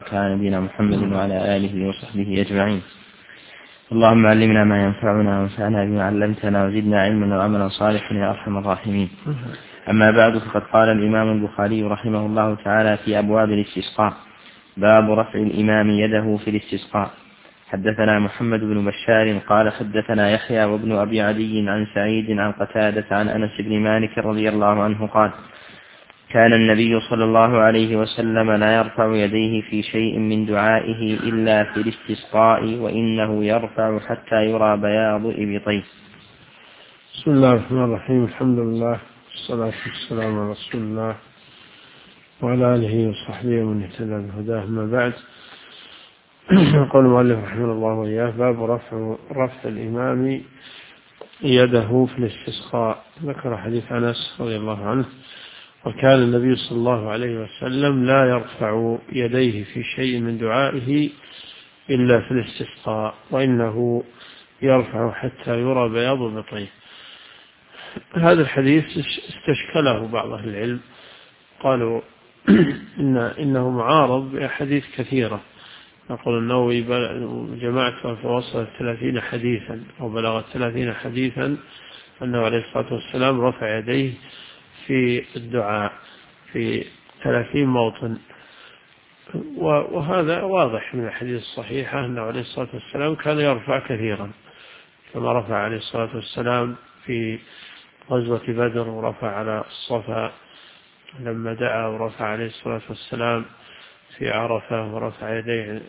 وبارك على نبينا محمد وعلى آله وصحبه أجمعين. اللهم علمنا ما ينفعنا وانفعنا بما علمتنا وزدنا علما وعملا صالحا يا أرحم الراحمين. أما بعد، فقد قال الإمام البخاري رحمه الله تعالى في أبواب الاستسقاء: باب رفع الإمام يده في الاستسقاء. حدثنا محمد بن بشار قال حدثنا يحيى وابن أبي عدي عن سعيد عن قتادة عن أنس بن مالك رضي الله عنه قال: كان النبي صلى الله عليه وسلم لا يرفع يديه في شيء من دعائه إلا في الاستسقاء، وإنه يرفع حتى يرى بياض إبطيه. بسم الله الرحمن الرحيم. الحمد لله والصلاة والسلام على رسول الله وعلى آله وصحبه ومن اهتدى بهداه. أما بعد، يقول المؤلف رحمه الله وإياه: باب رفع الإمام يده في الاستسقاء. ذكر حديث أنس رضي الله عنه: وكان النبي صلى الله عليه وسلم لا يرفع يديه في شيء من دعائه إلا في الاستسقاء، وإنه يرفع حتى يرى بياض إبطيه. هذا الحديث استشكله بعض أهل العلم، قالوا إنه معارض بأحاديث كثيرة. يقول النووي: جمعت فوصلت 30 حديثا أو بلغت 30 حديثا أنه عليه الصلاة والسلام رفع يديه في الدعاء في 30 موطن. وهذا واضح من الحديث الصحيحة أنه عليه الصلاة والسلام كان يرفع كثيرا، كما رفع عليه الصلاة والسلام في غزوة بدر، ورفع على الصفا لما دعا، ورفع عليه الصلاة والسلام في عرفة، ورفع يديه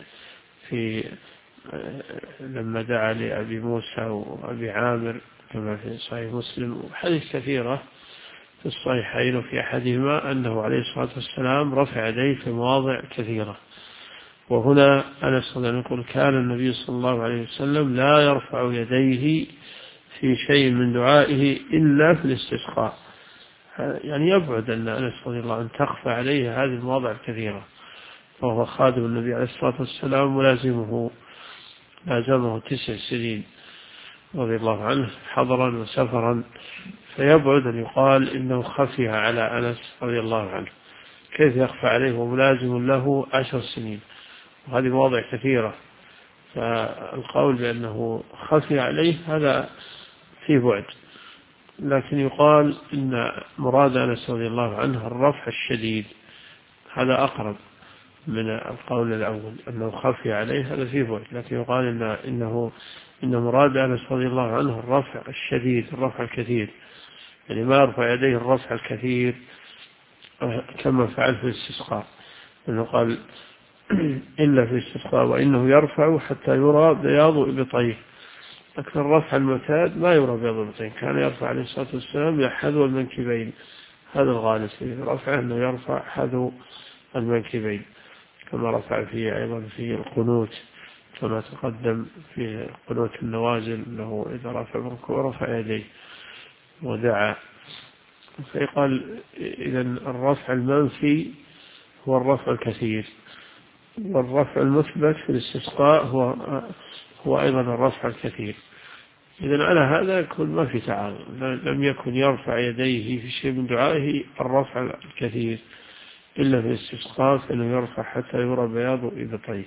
لما دعا لأبي موسى وأبي عامر كما في صحيح مسلم. وحديث كثيرة في الصحيحين وفي أحدهما أنه عليه الصلاة والسلام رفع يديه في مواضع كثيرة. وهنا أنس يقول: كان النبي صلى الله عليه وسلم لا يرفع يديه في شيء من دعائه إلا في الاستسقاء. يعني يبعد أن أنس رضي الله عنه تخفى عليه هذه المواضع الكثيرة، وهو خادم النبي عليه الصلاة والسلام لازمه 9 سنين رضي الله عنه حضرا وسفرا، فيبعد أن يقال إنه خفي على أنس رضي الله عنه. كيف يخفى عليه وملازم له 10 سنين؟ وهذه مواضع كثيرة، فالقول بأنه خفي عليه هذا فيه بعد. لكن يقال إن مراد أنس رضي الله عنه الرفع الشديد، هذا أقرب من القول الأول أنه خفي عليه، هذا فيه بعد. لكن يقال إن مراد أنس رضي الله عنه الرفع الشديد، الرفع الكثير، يعني ما يرفع يديه الرفع الكثير كما فعل في الاستسقاء، أنه قال: إلا في الاستسقاء وإنه يرفع حتى يرى بياض إبطيه. لكن الرفع المعتاد ما يرى بياض إبطيه، كان يرفع عليه الصلاة والسلام حذو المنكبين، هذا الغالب في الرفع أنه يرفع حذو المنكبين، كما رفع فيه أيضا في القنوت كما تقدم في قنوت النوازل، أنه إذا رفع الركوع رفع يديه ودعا. فيقال إذن الرفع المنفي هو الرفع الكثير، والرفع المثبت في الاستسقاء هو أيضا الرفع الكثير. إذن على هذا يكون ما في تعارض، لم يكن يرفع يديه في شيء من دعائه الرفع الكثير إلا في الاستسقاء، فإنه يرفع حتى يرى بياض إبطيه.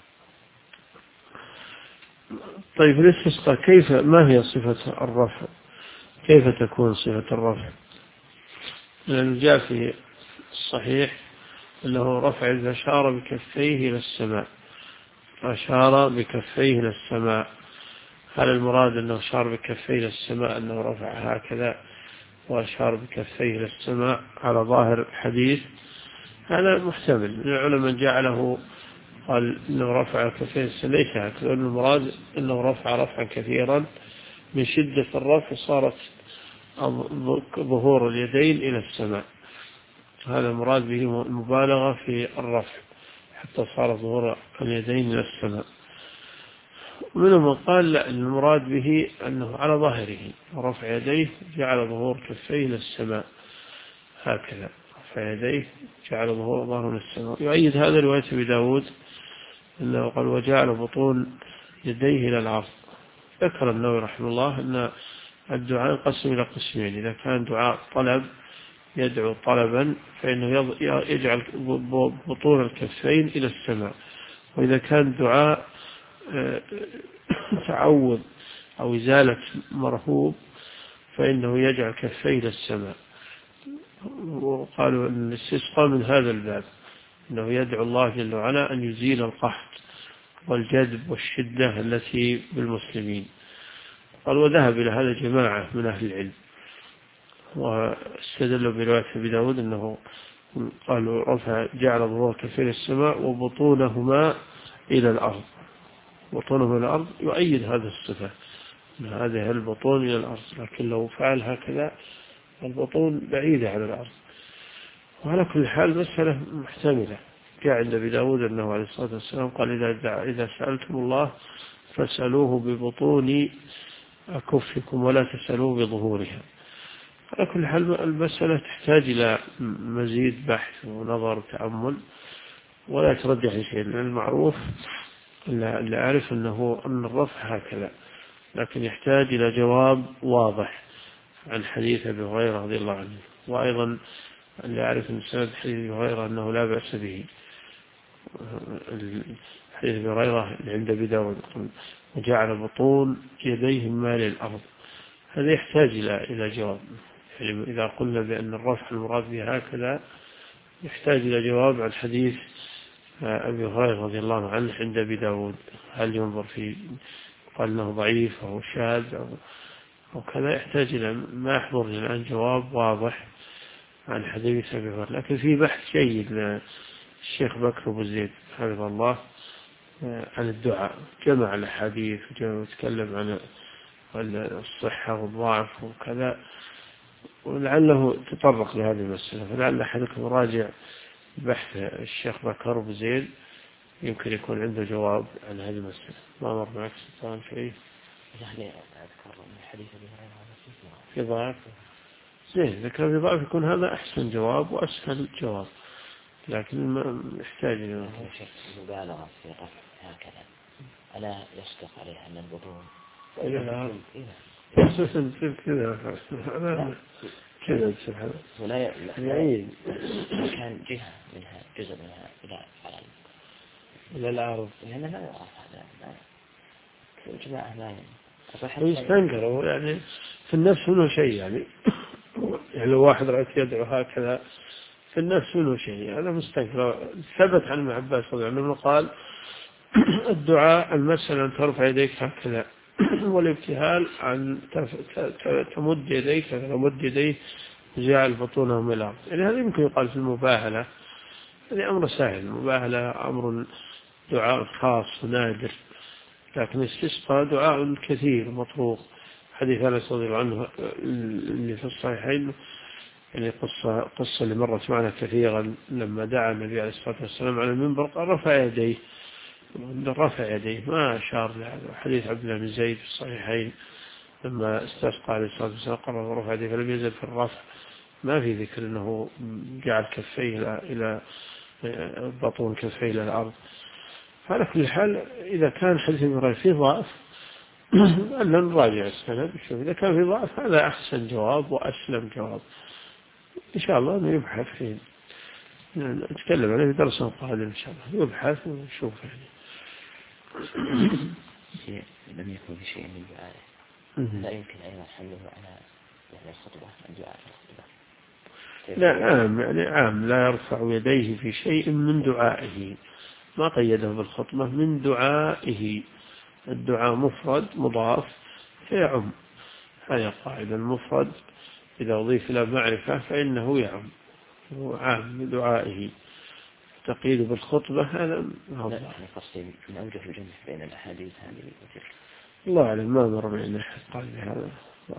طيب، الاستسقاء ما هي صفة الرفع؟ كيف تكون صفة الرفع؟ لأنه جاء في الصحيح أنه رفع إذا أشار بكفيه إلى السماء، أشار بكفيه إلى السماء. هل المراد أنه أشار بكفيه إلى السماء أنه رفع هكذا وأشار بكفيه إلى السماء على ظاهر الحديث؟ هذا محتمل. العلماء جعله قال إنه رفع كفيه السماء، ليس هكذا، المراد أنه رفع رفعا كثيرا من شدة الرفع صارت ظهور اليدين إلى السماء، هذا المراد به المبالغة في الرفع حتى صار ظهور اليدين إلى السماء. ومنهم من قال لا، المراد به أنه على ظاهره رفع يديه جعل ظهور كفيه إلى السماء، هكذا رفع يديه جعل ظهور إلى السماء. يؤيد هذا رواية أبي داود أنه قال: وجعل بطون يديه إلى العرض. ذكر النووي رحمه الله أن الدعاء ينقسم إلى قسمين: إذا كان دعاء طلب يدعو طلبا فإنه يجعل بطون الكفين إلى السماء. وإذا كان دعاء تعوذ أو إزالة مرهوب فإنه يجعل كفيه إلى السماء. وقالوا أن الاستسقاء من هذا الباب، أنه يدعو الله جل وعلا أن يزيل القحط والجذب والشدة التي بالمسلمين. قال وذهب إلى هذا جماعة من أهل العلم، واستدلوا برواية أبي داود أنه قالوا جعل الله كفين السماء وبطونهما إلى الأرض. بطونهما إلى الأرض يؤيد هذا الصفة، هذه البطون إلى الأرض، لكن لو فعل هكذا البطون بعيدة عن الأرض. وعلى كل حال مسألة محتملة. جاء عند أبي داود أنه عليه الصلاة والسلام قال إذا سألتم الله فاسألوه ببطون أكفكم ولا تسألوه بظهورها. على كل حال المسألة تحتاج إلى مزيد بحث ونظر وتأمل، ولا ترجح شيء، لأن المعروف اللي أعرف أن الرفع هكذا، لكن يحتاج إلى جواب واضح عن حديث أبي هريرة رضي الله عنه. وأيضا اللي أعرف أن سند حديث أبي هريرة أنه لا بأس به، حديث أبي هريرة عند أبي داود وجعل بطون يديه مال الأرض، هذا يحتاج إلى جواب. يعني إذا قلنا بأن الرفع المراد به هكذا يحتاج إلى جواب عن حديث أبي هريرة رضي الله عنه عند أبي داود، هل ينظر فيه قال أنه ضعيف أو شاذ أو كذا، يحتاج إلى ما يحضر الآن جواب واضح عن حديث أبي هريرة. لكن في بحث جيد للشيخ بكر أبو زيد حفظه الله عن الدعاء، جمع الأحاديث وتكلم عن الصحة والضعف وكذا، ولعله تطرق لهذه المسألة، فلعل أحدكم راجع بحث الشيخ بكر أبو زيد يمكن يكون عنده جواب عن هذه المسألة. ما مر معك سلطان شيء؟ يعني أذكر من حديث أبي هريرة في ضعف زين، ذكر في ضعف يكون هذا أحسن جواب وأسهل جواب، لكن ما يحتاج إلى مبالغة في رفع هكذا، ألا يصدق عليها أن البطون كذا كذا ولا يعين كان جهة منها جزء منها إلى الأرض، لأن لا يعرف هذا جماعة ما ويستنكروا يعني في النفس منه شيء، يعني لو واحد رأيت يدعو هكذا في النفس منه شيء، هذا مستنكر. ثبت عن ابن عباس رضي الله عنه قال الدعاء المسألة أن ترفع يديك هكذا، والابتهال أن تمد يديك تمد يديه جعل بطونهم إلى الأرض. يعني هذا يمكن يقال في المباهلة، هذا أمر سهل، المباهلة أمر دعاء خاص نادر، لكن الاستسقاء دعاء كثير مطروق. حديث أنس رضي الله عنه اللي في الصحيحين، يعني قصة اللي مرت معنا كثيرا، لما دعا النبي عليه الصلاة والسلام على المنبر قال رفع يديه ما أشار لهذا. حديث عبد الله بن زيد في الصحيحين لما استسقى عليه الصلاة والسلام قال رفع يديه فلم يزل في الرفع، ما في ذكر أنه جعل كفيه إلى بطون كفيه إلى الأرض. على كل حال إذا كان حديث ابن هريرة فيه ضعف ألا نراجع السند، إذا كان فيه ضعف هذا أحسن جواب وأسلم جواب، إن شاء الله نبحث فيه، نتكلم عليه في درس قادم إن شاء الله، يبحث ونشوف يعني. لم يكن في شيء من دعائه لا يمكن أيضا حمله على الخطبة عن دعاء الخطبة. لا عام، يعني عام لا يرفع يديه في شيء من دعائه، ما قيده بالخطبة، من دعائه. الدعاء مفرد مضاف فيعم، هذه قاعدة، المفرد إذا أضيف إلى معرفة فإنه يعم، هو عام من دعائه. تقييد بالخطبة هذا هو لا، يعني قصدي من أوجه الجمع بين الأحاديث هذه وتلك. الله أعلم، ما مر بين أحد قال بهذا.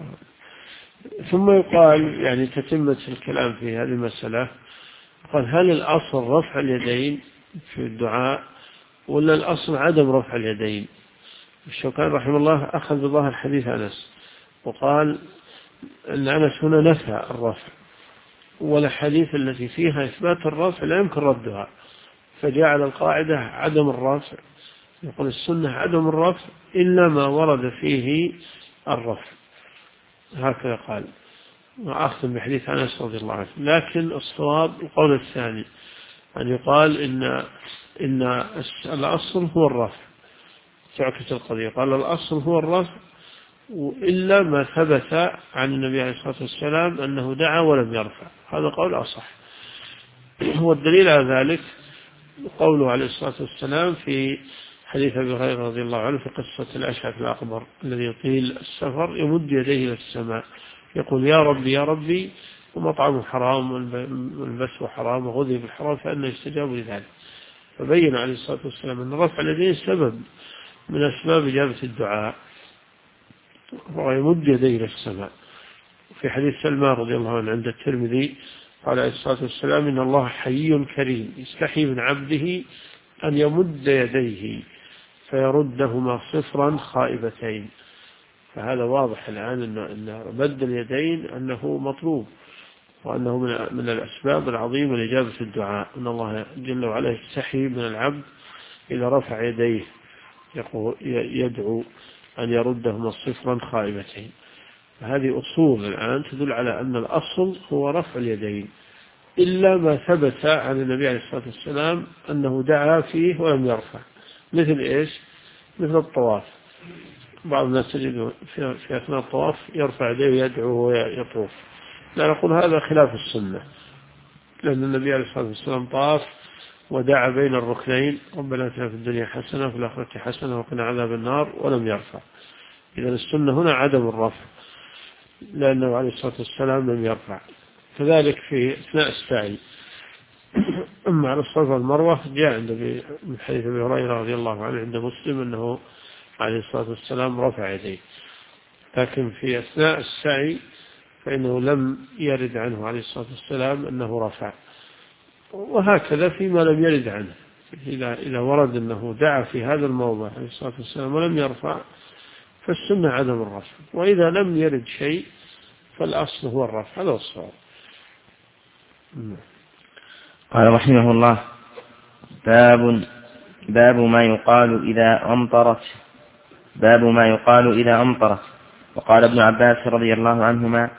ثم يقال يعني تتمة الكلام في هذه المسألة، قال هل الأصل رفع اليدين في الدعاء ولا الأصل عدم رفع اليدين؟ الشوكاني رحمه الله أخذ بظاهر حديث أنس وقال أن أنس هنا نفى الرفع، والحديث التي فيها إثبات الرفع لا يمكن ردها، فجعل القاعدة عدم الرفع. يقول السنة عدم الرفع إلا ما ورد فيه الرفع، هكذا قال. وأختم بحديث أنس رضي الله عنه. لكن الصواب القول الثاني، أن يقال إن الأصل هو الرفع. تعكس القضية، قال الأصل هو الرفع إلا ما ثبت عن النبي عليه الصلاة والسلام أنه دعا ولم يرفع، هذا قول أصح. والدليل على ذلك قوله عليه الصلاة والسلام في حديث أبي هريرة رضي الله عنه في قصة الأشعث الأكبر الذي يطيل السفر يمد يديه إلى السماء يقول يا ربي يا ربي، ومطعمه حرام والملبسه حرام وغذي بالحرام، فأنه يستجاب لذلك. فبين عليه الصلاة والسلام أن رفع اليدين سبب من أسباب إجابة الدعاء، ويمد يديه إلى السماء. في حديث سلمان رضي الله عنه عند الترمذي قال عليه الصلاة والسلام إن الله حي كريم يستحي من عبده أن يمد يديه فيردهما صفرا خائبتين. فهذا واضح الآن أن مد اليدين أنه مطلوب، وأنه من الأسباب العظيمة لإجابة الدعاء، أن الله جل وعلا يستحي من العبد إذا رفع يديه يدعو أن يردهما صفرا خائبتين. هذه أصول الآن تدل على أن الأصل هو رفع اليدين، إلا ما ثبت عن النبي عليه الصلاة والسلام أنه دعا فيه ولم يرفع. مثل إيش؟ مثل الطواف، بعض الناس تجد في أثناء الطواف يرفع يديه ويدعو ويطوف، لا نقول هذا خلاف السنة، لأن النبي عليه الصلاة والسلام طاف ودعا بين الركنين ربنا آتنا في الدنيا حسنة وفي الآخرة حسنة وقنا عذاب النار ولم يرفع. إذا السنة هنا عدم الرفع، لأنه عليه الصلاة والسلام لم يرفع. كذلك في أثناء السعي، أما على الصفا والمروة جاء عند من حديث أبي هريرة رضي الله عنه عند مسلم أنه عليه الصلاة والسلام رفع يديه، لكن في أثناء السعي فإنه لم يرد عنه عليه الصلاة والسلام أنه رفع. وهكذا فيما لم يرد عنه، إذا ورد أنه دعا في هذا الموضع عليه الصلاة والسلام ولم يرفع فالسنة عدم الرفع، وإذا لم يرد شيء فالأصل هو الرفع. هذا الصواب. قال رحمه الله باب ما يقال إذا أمطرت. وقال ابن عباس رضي الله عنهما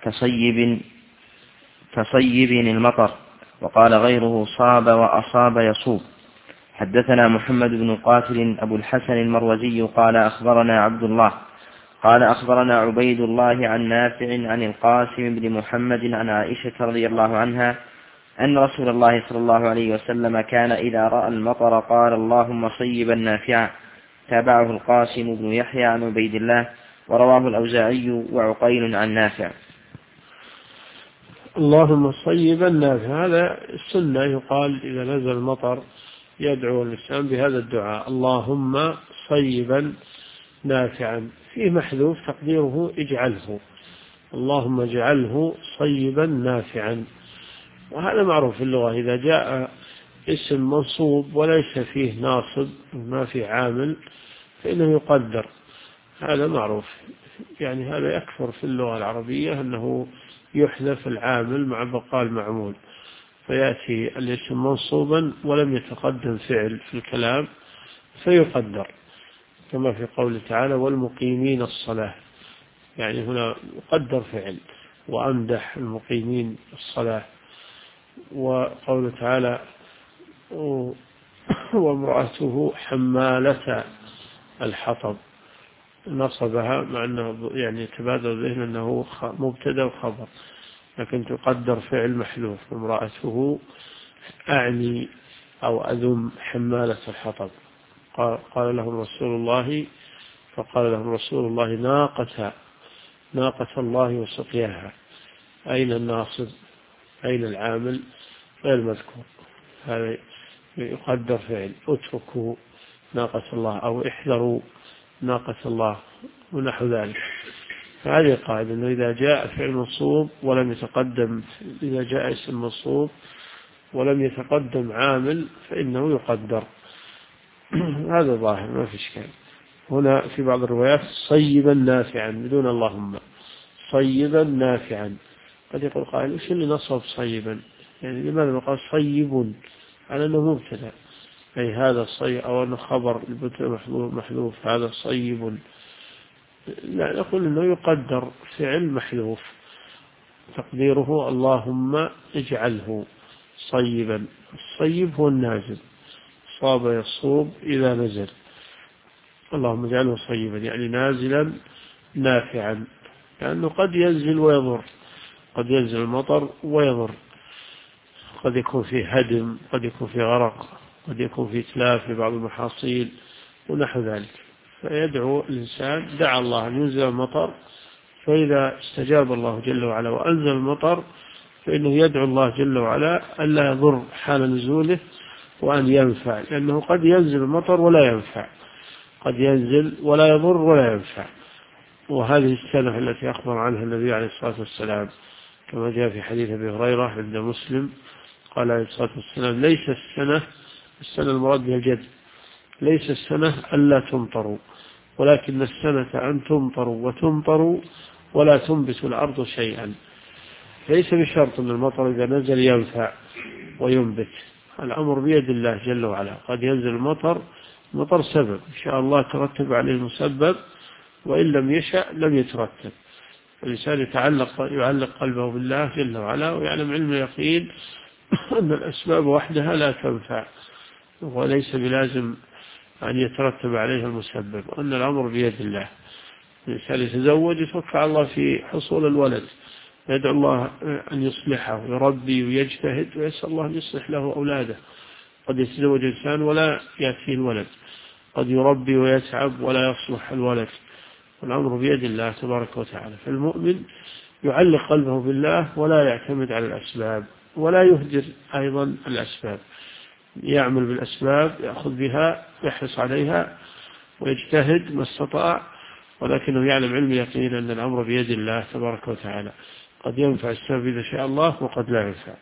كصيب المطر. وقال غيره صاب وأصاب يصوب. حدثنا محمد بن قاتل أبو الحسن المروزي قال أخبرنا عبد الله قال أخبرنا عبيد الله عن نافع عن القاسم بن محمد عن عائشة رضي الله عنها أن رسول الله صلى الله عليه وسلم كان إذا رأى المطر قال اللهم صيبا نافعا. تابعه القاسم بن يحيى عن عبيد الله، ورواه الأوزاعي وعقيل عن نافع. اللهم صيبا نافعا، هذا السنة، يقال إذا نزل المطر يدعو الإنسان بهذا الدعاء اللهم صيبا نافعا، فيه محذوف تقديره اجعله، اللهم اجعله صيبا نافعا. وهذا معروف في اللغة، إذا جاء اسم منصوب وليس فيه ناصب ما فيه عامل فإنه يقدر، هذا معروف. يعني هذا يكثر في اللغة العربية أنه يحذف العامل مع بقاء المعمول، فيأتي الاسم منصوبا ولم يتقدم فعل في الكلام فيقدر، كما في قوله تعالى والمقيمين الصلاة، يعني هنا يقدر فعل وأمدح المقيمين الصلاة. وقوله تعالى وامرأته حمالة الحطب، نصبها مع أنه يعني تبادل الذهن أنه مبتدأ وخبر، لكن تقدر فعل محذوف امرأته أعني أو أذم حمالة الحطب. قال لهم رسول الله ناقة الله وسقياها. أين الناصب؟ أين العامل؟ غير مذكور، هذا يقدر فعل اتركوا ناقة الله أو احذروا ناقة الله ونحو ذلك. فهذه قاعدة أنه إذا جاء فعل منصوب ولم يتقدم، إذا جاء اسم منصوب ولم يتقدم عامل فإنه يقدر. هذا ظاهر ما في إشكال. هنا في بعض الروايات صيبا نافعا بدون اللهم، صيبا نافعا. قد يقول قائل إيش اللي نصب صيبا؟ يعني لماذا ما قال صيب على أنه مبتدأ، أي هذا صيب، أو أنه خبر البتاء محذوف هذا صيب؟ لا، نقول أنه يقدر فعل محذوف تقديره اللهم اجعله صيبا. الصيب هو النازل، صاب يصوب إذا نزل. اللهم اجعله صيبا يعني نازلا نافعا، لأنه قد ينزل ويضر، قد ينزل المطر ويضر، قد يكون فيه هدم، قد يكون فيه غرق، قد يكون فيه إتلاف لبعض المحاصيل ونحو ذلك. فيدعو الإنسان، دعا الله أن ينزل المطر، فإذا استجاب الله جل وعلا وأنزل المطر فإنه يدعو الله جل وعلا ألا يضر حال نزوله وأن ينفع، لأنه قد ينزل المطر ولا ينفع، قد ينزل ولا يضر ولا ينفع. وهذه السنة التي أخبر عنها النبي عليه الصلاة والسلام كما جاء في حديث أبي هريرة عند مسلم، قال عليه الصلاة والسلام: ليس السنة المراد بها الجد، ليس السنة ألا تمطروا، ولكن السنة أن تمطروا وتمطروا ولا تنبت الأرض شيئا. ليس بشرط أن المطر إذا نزل ينفع وينبت، الأمر بيد الله جل وعلا. قد ينزل المطر سبب إن شاء الله ترتب عليه المسبب، وإن لم يشأ لم يترتب. الإنسان يعلق قلبه بالله جل وعلا ويعلم علم اليقين أن الأسباب وحدها لا تنفع، وليس بلازم أن يترتب عليها المسبب، وأن الأمر بيد الله. الإنسان يتزوج يتوكل الله في حصول الولد، يدعو الله أن يصلحه ويربي ويجتهد ويسأل الله أن يصلح له أولاده. قد يتزوج إنسان ولا يأتيه الولد، قد يربي ويتعب ولا يصلح الولد، والأمر بيد الله تبارك وتعالى. فالمؤمن يعلق قلبه بالله ولا يعتمد على الأسباب، ولا يهدر أيضا الأسباب، يعمل بالأسباب، يأخذ بها، يحرص عليها ويجتهد ما استطاع، ولكنه يعلم علم يقين أن الأمر بيد الله تبارك وتعالى. قد ينفع السبب إذا شاء الله وقد لا ينفع.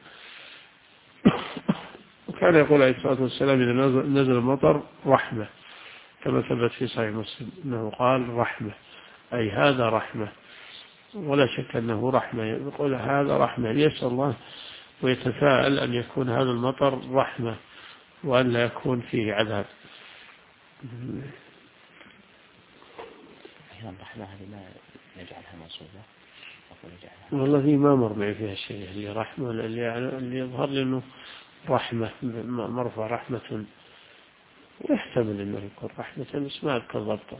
وكان يقول عليه الصلاة والسلام: إذا نزل المطر رحمة، كما ثبت في صحيح مسلم أنه قال رحمة، أي هذا رحمة، ولا شك أنه رحمة. يقول هذا رحمة، يسأل الله ويتفاءل أن يكون هذا المطر رحمة وأن لا يكون فيه عذاب. الرحمة هذه ما نجعلها منصوبة، والله ما مر معي فيها شيء اللي رحمة، اللي يظهر لي أنه رحمة مرفع رحمة، ويحتمل أنه يكون رحمة، بس ما أذكر ضبطه.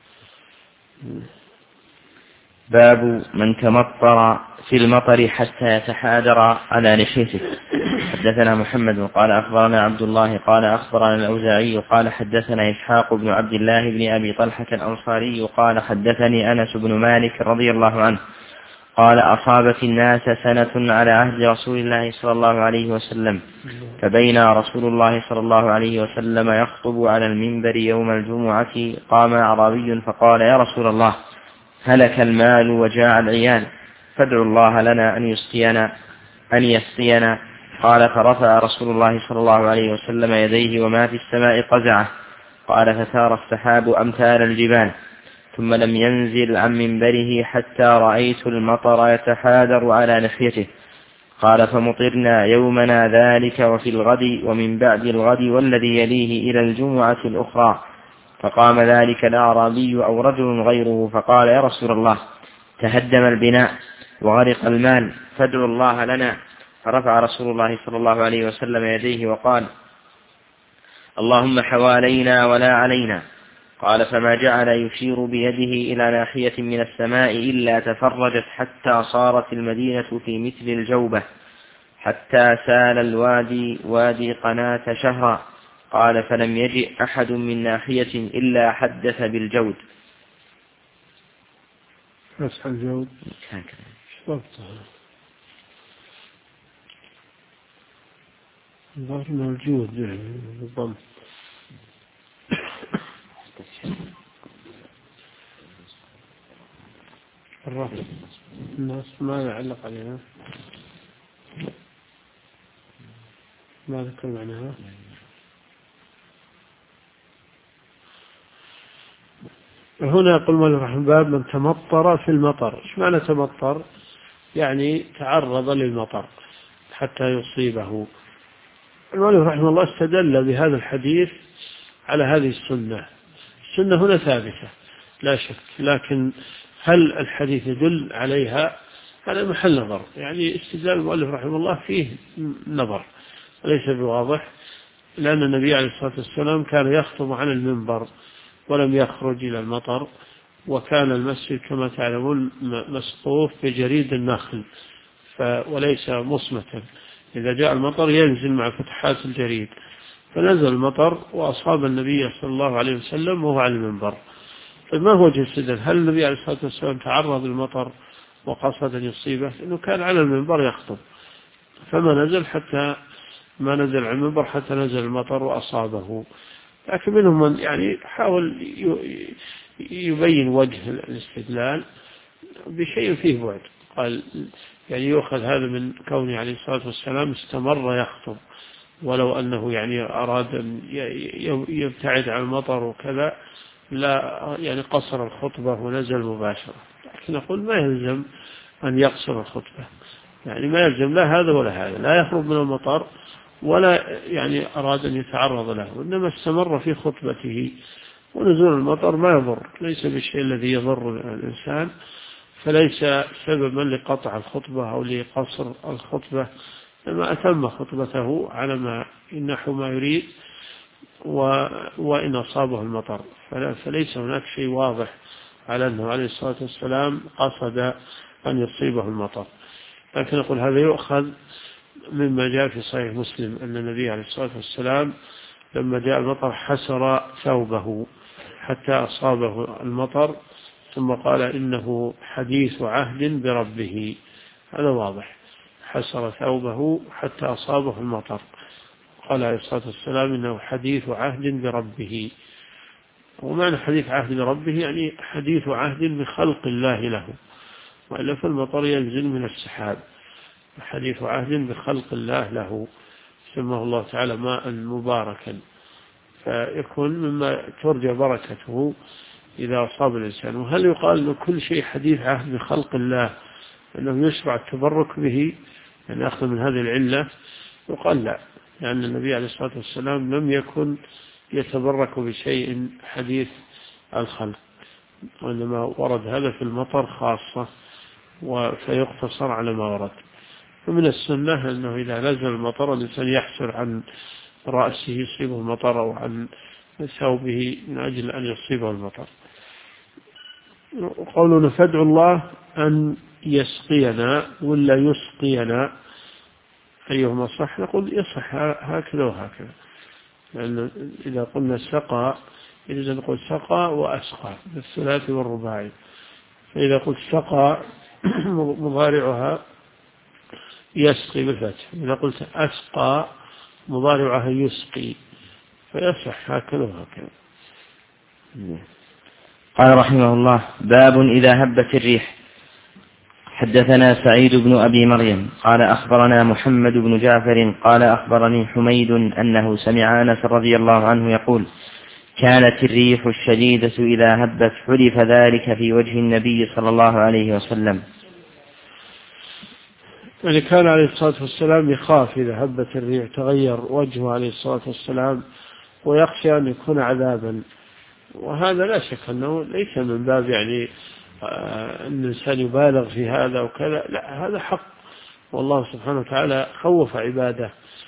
باب من تمطر في المطر حتى يتحادر على لحيته. حدثنا محمد قال أخبرنا عبد الله قال أخبرنا الأوزاعي قال حدثنا إسحاق بن عبد الله بن أبي طلحة الأنصاري قال حدثني أنس بن مالك رضي الله عنه قال: أصابت الناس سنة على عهد رسول الله صلى الله عليه وسلم، فبينا رسول الله صلى الله عليه وسلم يخطب على المنبر يوم الجمعة قام أعرابي فقال: يا رسول الله، هلك المال وجاع العيال، فادعوا الله لنا أن يسقينا. قال: فرفع رسول الله صلى الله عليه وسلم يديه وما في السماء قزعه. قال: فثار السحاب أمثال الجبال، ثم لم ينزل عن منبره حتى رأيت المطر يتحادر على نخيته. قال: فمطرنا يومنا ذلك وفي الغد ومن بعد الغد والذي يليه إلى الجمعة الأخرى. فقام ذلك الأعرابي أو رجل غيره فقال: يا رسول الله، تهدم البناء وغرق المال، فادعوا الله لنا. فرفع رسول الله صلى الله عليه وسلم يديه وقال: اللهم حوالينا ولا علينا. قال: فما جعل يشير بيده إلى ناحية من السماء إلا تفرجت حتى صارت المدينة في مثل الجوبة، حتى سال الوادي وادي قناة شهرا. قال: فلم يجئ أحد من ناحية إلا حدث بالجود. مسح الجود ظهر من الجود بالضم. الرفع الناس ما يعلق عليها، ما ذكر معناها. هنا يقول مالك رحمه باب من تمطر في المطر. ايش معنى تمطر؟ يعني تعرض للمطر حتى يصيبه. مالك رحمه الله استدل بهذا الحديث على هذه السنة. السنة هنا ثابتة لا شك، لكن هل الحديث يدل عليها هذا محل نظر، يعني استدلال المؤلف رحمه الله فيه نظر ليس بواضح، لأن النبي عليه الصلاة والسلام كان يخطب عن المنبر ولم يخرج إلى المطر، وكان المسجد كما تعلمون مسقوف بجريد النخل وليس مصمتا، إذا جاء المطر ينزل مع فتحات الجريد، فنزل المطر وأصاب النبي صلى الله عليه وسلم وهو على المنبر. طيب ما هو وجه الاستدلال؟ هل النبي عليه الصلاة والسلام تعرض للمطر وقصد أن يصيبه؟ إنه كان على المنبر يخطب، فما نزل حتى ما نزل على المنبر حتى نزل المطر وأصابه. لكن منهم من يعني حاول يبين وجه الاستدلال بشيء فيه بعد، قال يعني يؤخذ هذا من كونه عليه الصلاة والسلام استمر يخطب، ولو أنه يعني أراد أن يبتعد عن المطر وكذا لا يعني قصر الخطبة ونزل مباشرة. لكن نقول ما يلزم أن يقصر الخطبة، يعني ما يلزم لا هذا ولا هذا، لا يخرج من المطر ولا يعني أراد أن يتعرض له، إنما استمر في خطبته، ونزول المطر ما يضر، ليس بالشيء الذي يضر الإنسان، فليس سببا لقطع الخطبة أو لقصر الخطبة، لما أتم خطبته على ما نحو ما يريد، وإن أصابه المطر فليس هناك شيء واضح على أنه عليه الصلاة والسلام قصد أن يصيبه المطر. لكن نقول هذا يؤخذ مما جاء في صحيح مسلم أن النبي عليه الصلاة والسلام لما جاء المطر حسر ثوبه حتى أصابه المطر، ثم قال إنه حديث عهد بربه، هذا واضح، حسر ثوبه حتى أصابه المطر، قال عليه الصلاة والسلام إنه حديث عهد بربه. ومعنى حديث عهد بربه يعني حديث عهد بخلق الله له، وإلا فالمطر ينزل من السحاب، حديث عهد بخلق الله له، سماه الله تعالى ماء مباركا، فيكون مما ترجى بركته إذا أصاب الإنسان. وهل يقال أن كل شيء حديث عهد بخلق الله أنه يشرع التبرك به، يعني أخذ من هذه العلة؟ يقال لا، لأن النبي عليه الصلاة والسلام لم يكن يتبرك بشيء حديث الخلق، وإنما ورد هذا في المطر خاصة، فيقتصر على ما ورد. ومن السنة أنه إذا نزل المطر الإنسان يحسر عن رأسه يصيبه المطر أو عن ثوبه من أجل أن يصيبه المطر. وقولنا فادعوا الله أن يسقينا ولا يسقينا أيهما صح؟ نقول يصح هكذا وهكذا، لأن إذا قلنا سقى إذا نقول سقى وأسقى بالثلاثي والرباعي، فإذا قلت سقى مضارعها يسقي بالفتح، إذا قلت أسقى مضارعها يسقي، فيصح هكذا وهكذا. قال رحمه الله: باب إذا هبت الريح. حدثنا سعيد بن أبي مريم قال أخبرنا محمد بن جعفر قال أخبرني حميد أنه سمع أنس رضي الله عنه يقول: كانت الريح الشديدة إذا هبت حلف ذلك في وجه النبي صلى الله عليه وسلم. يعني كان عليه الصلاة والسلام يخاف إذا هبت الريح تغير وجهه عليه الصلاة والسلام، ويخشى أن يكون عذابا، وهذا لا شك أنه ليس من باب يعني أن الإنسان يبالغ في هذا وكذا، لا، هذا حق، والله سبحانه وتعالى خوف عباده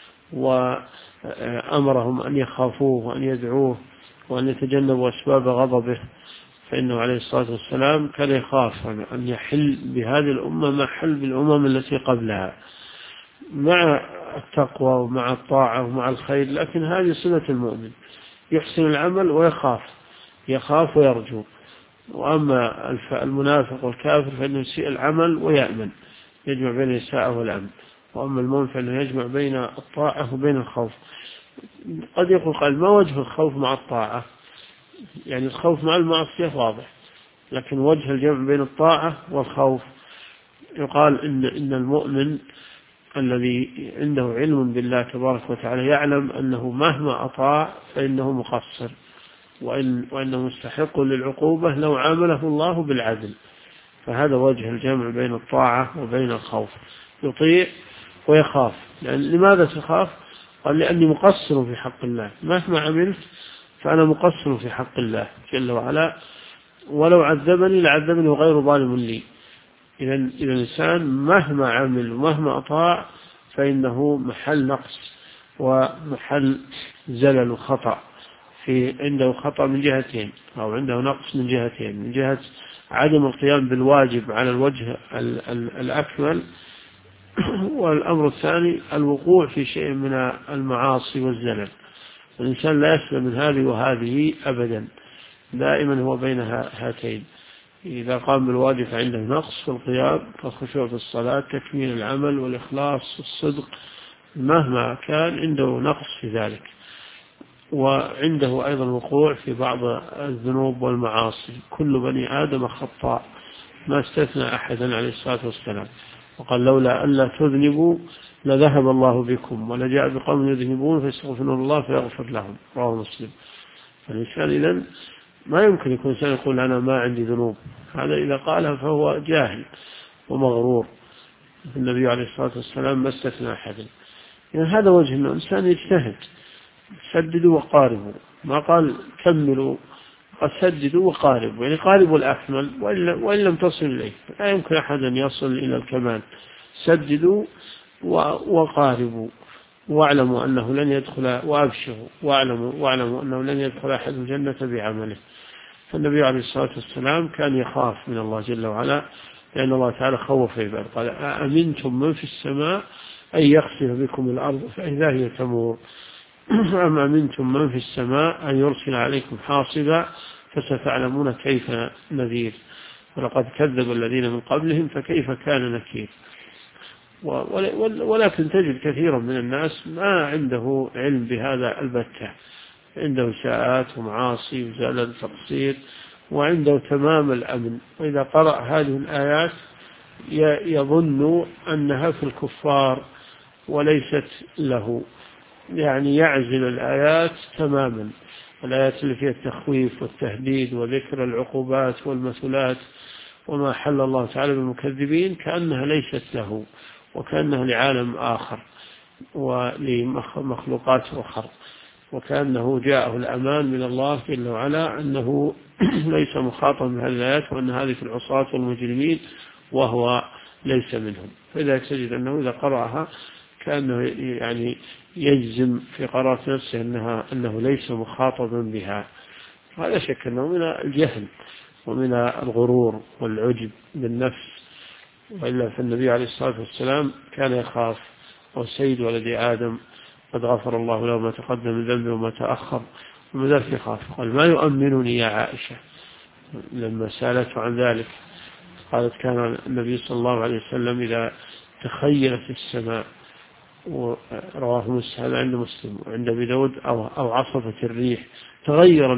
وأمرهم أن يخافوه وأن يدعوه وأن يتجنبوا أسباب غضبه، فإنه عليه الصلاة والسلام كان يخاف أن يحل بهذه الأمة ما حل بالأمم التي قبلها مع التقوى ومع الطاعة ومع الخير، لكن هذه سنة المؤمن، يحسن العمل يخاف ويرجو. وأما المنافق والكافر فإنه يسيء العمل ويأمن، يجمع بين الإساءة والأمن. وأما المؤمن فإنه يجمع بين الطاعة وبين الخوف. قد يقول قال: ما وجه الخوف مع الطاعة؟ يعني الخوف مع المعصية واضح، لكن وجه الجمع بين الطاعة والخوف، يقال إن المؤمن الذي عنده علم بالله تبارك وتعالى يعلم أنه مهما أطاع فإنه مقصر، وإنه مستحق للعقوبة لو عامله الله بالعدل، فهذا وجه الجمع بين الطاعة وبين الخوف، يطيع ويخاف. لماذا تخاف؟ قال: لأني مقصر في حق الله، مهما عملت فأنا مقصر في حق الله جل وعلا، ولو عذبني لعذبني وغير ظالم لي، إذا الإنسان مهما عمل ومهما أطاع فإنه محل نقص ومحل زلل وخطأ، عنده خطأ من جهتين، أو عنده نقص من جهتين: من جهة عدم القيام بالواجب على الوجه الأكمل، والأمر الثاني الوقوع في شيء من المعاصي والزلل. الإنسان لا يسلم من هذه وهذه أبدا، دائما هو بين هاتين. إذا قام بالواجب فعنده نقص في القيام كالخشوع في الصلاة، تكميل العمل والإخلاص والصدق، مهما كان عنده نقص في ذلك. وعنده أيضا وقوع في بعض الذنوب والمعاصي. كل بني آدم خطاء، ما استثنى أحدا عليه الصلاة والسلام، وقال: لولا ألا تذنبوا لذهب الله بكم ولجاء بقوم يذنبون فيستغفرون الله فيغفر لهم. رواه مسلم. فالإنسان إذن ما يمكن يكون إنسان يقول أنا ما عندي ذنوب، هذا إذا قالها فهو جاهل ومغرور. النبي عليه الصلاة والسلام ما استثنى أحدا. يعني هذا وجه أن الإنسان يجتهد، سددوا وقاربوا، ما قال كملوا، قد سددوا وقاربوا، يعني قاربوا الأكمل وإن لم تصل إليه. لا يمكن أحد أن يصل إلى الكمال. سددوا وقاربوا، واعلموا أنه لن يدخل، وأبشروا واعلموا أنه لن يدخل أحد الجنة بعمله. فالنبي عليه الصلاة والسلام كان يخاف من الله جل وعلا، لأن الله تعالى خوف عباده، قال: أأمنتم من في السماء أن يخسف بكم الأرض فإذا هي تمور، أم أمنتم من في السماء أن يرسل عليكم حاصبا فستعلمون كيف نذير، ولقد كذب الذين من قبلهم فكيف كان نكير. ولكن تجد كثيرا من الناس ما عنده علم بهذا البتة، عنده ساءات ومعاصي وزلل تقصير، وعنده تمام الأمن. وإذا قرأ هذه الآيات يظن أنها في الكفار وليست له، يعني يعزل الآيات تماما، الآيات اللي فيها التخويف والتهديد وذكر العقوبات والمثلات وما حل الله تعالى بالمكذبين، كأنها ليست له، وكأنها لعالم آخر ولمخلوقات أخرى، وكأنه جاءه الأمان من الله جل وعلا أنه ليس مخاطبا بهذه الآيات، وأن هذه في العصاة والمجرمين وهو ليس منهم. فإذا تجد أنه إذا قرأها كأنه يعني يجزم في قرارة نفسه أنه ليس مخاطبا بها. هذا شك أنه من الجهل ومن الغرور والعجب بالنفس. وإلا فالنبي عليه الصلاة والسلام كان يخاف، وسيد ولد آدم قد غفر الله له ما تقدم من ذنبه وما تأخر، ومن ذلك يخاف. قال: ما يؤمنني يا عائشة؟ لما سألته عن ذلك قالت: كان النبي صلى الله عليه وسلم إذا تخيلت السماء، ورواه مسلم، هذا عند مسلم وعند أبي داود، أو عصفت الريح تغير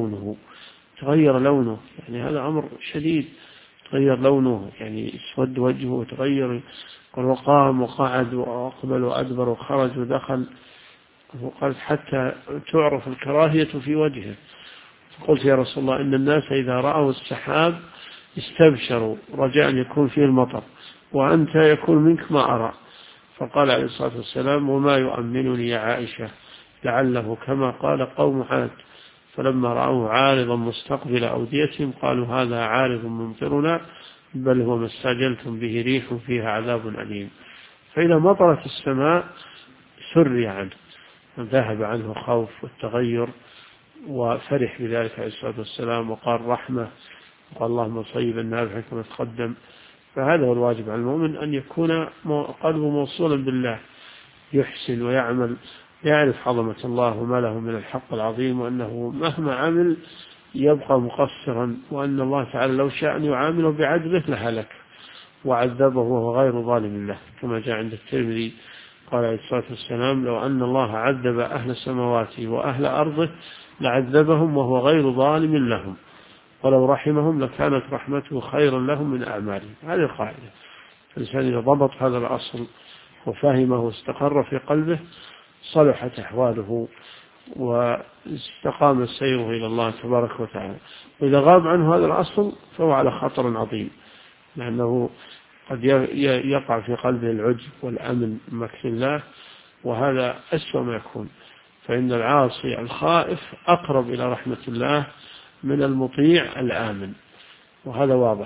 لونه، يعني هذا أمر شديد. تغير لونه، يعني اسود وجهه وتغير. وقام وقعد وأقبل وأدبر وخرج ودخل، وقالت: حتى تعرف الكراهية في وجهه. فقلت: يا رسول الله، إن الناس إذا رأوا السحاب استبشروا رجاء أن يكون فيه المطر، وأنت يكون منك ما أرى. فقال عليه الصلاة والسلام: وما يؤمنني يا عائشة؟ لعله كما قال قوم عاد، فلما رأوه عارضا مستقبل أوديتهم قالوا: هذا عارض ممطرنا بل هو ما استعجلتم به ريح فيها عذاب أليم. فإذا مطرت السماء سري عنه، ذهب عنه خوف والتغير، وفرح بذلك عليه الصلاة والسلام، وقال رحمة، وقال اللهم صيبا نافعا كما تقدم. فهذا هو الواجب على المؤمن، أن يكون قلبه موصولا بالله، يحسن ويعمل، يعرف عظمة الله وما له من الحق العظيم، وأنه مهما عمل يبقى مقصرا، وأن الله تعالى لو شاء أن يعامله بعدله لهلك وعذبه وهو غير ظالم له، كما جاء عند الترمذي قال عليه الصلاة والسلام: لو أن الله عذب أهل سماواته وأهل أرضه لعذبهم وهو غير ظالم لهم، ولو رحمهم لكانت رحمته خيرا لهم من أعمالهم. هذه القاعدة. الإنسان إذا ضبط هذا الأصل وفهمه واستقر في قلبه صلحت أحواله واستقام سيره إلى الله تبارك وتعالى. وإذا غاب عنه هذا الأصل فهو على خطر عظيم، لأنه قد يقع في قلبه العجب والأمن من مكر الله، وهذا أسوأ ما يكون. فإن العاصي الخائف أقرب إلى رحمة الله من المطيع الآمن، وهذا واضح.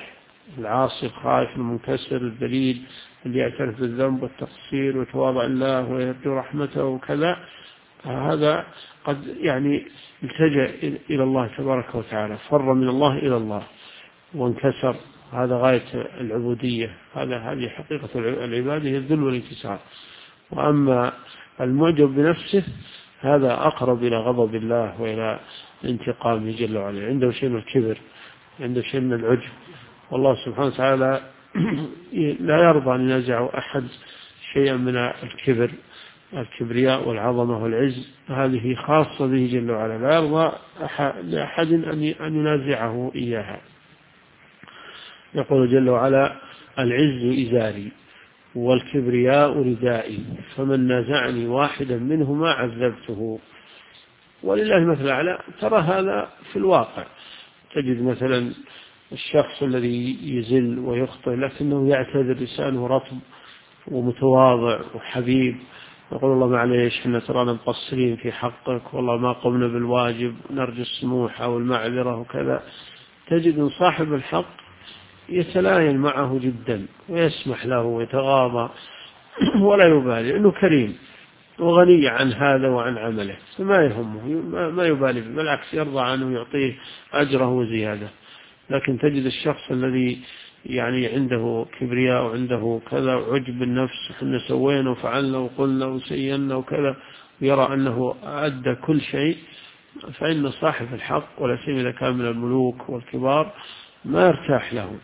العاصي الخائف المنكسر الذليل اللي يعترف بالذنب والتقصير ويتواضع الله ويرجو رحمته وكذا، هذا قد يعني التجأ إلى الله تبارك وتعالى، فر من الله إلى الله وانكسر. هذا غاية العبودية، هذه حقيقة العبادة، هي الذل والانكسار. وأما المعجب بنفسه هذا أقرب إلى غضب الله وإلى انتقامه جل وعلا، عنده شيء من الكبر، عنده شيء من العجب، والله سبحانه وتعالى لا يرضى أن ينازع أحد شيئا من الكبرياء والعظمة والعز، هذه خاصة به جل وعلا، لا يرضى لأحد أن ينازعه إياها. يقول جل وعلا: العز إزاري والكبرياء ردائي فمن نازعني واحدا منهما عذبته. ولله المثل الأعلى. ترى هذا في الواقع، تجد مثلا الشخص الذي يزل ويخطئ لكنه يعتذر، لسانه رطب ومتواضع وحبيب، يقول: الله معليش، احنا ترانا مقصرين في حقك، والله ما قمنا بالواجب، نرجو السموح أو المعذرة وكذا. تجد صاحب الحق يتلاين معه جدا ويسمح له ويتغاضى ولا يبالي، إنه كريم وغني عن هذا وعن عمله، فما يهمه، ما يبالي، بالعكس يرضى عنه ويعطيه أجره وزيادة. لكن تجد الشخص الذي يعني عنده كبرياء وعنده كذا عجب بالنفس، احنا سوينا وفعلنا وقلنا وسينا وكذا، ويرى أنه أدى كل شيء، فإن صاحب الحق ولا سيما إذا كان من الملوك والكبار ما يرتاح له،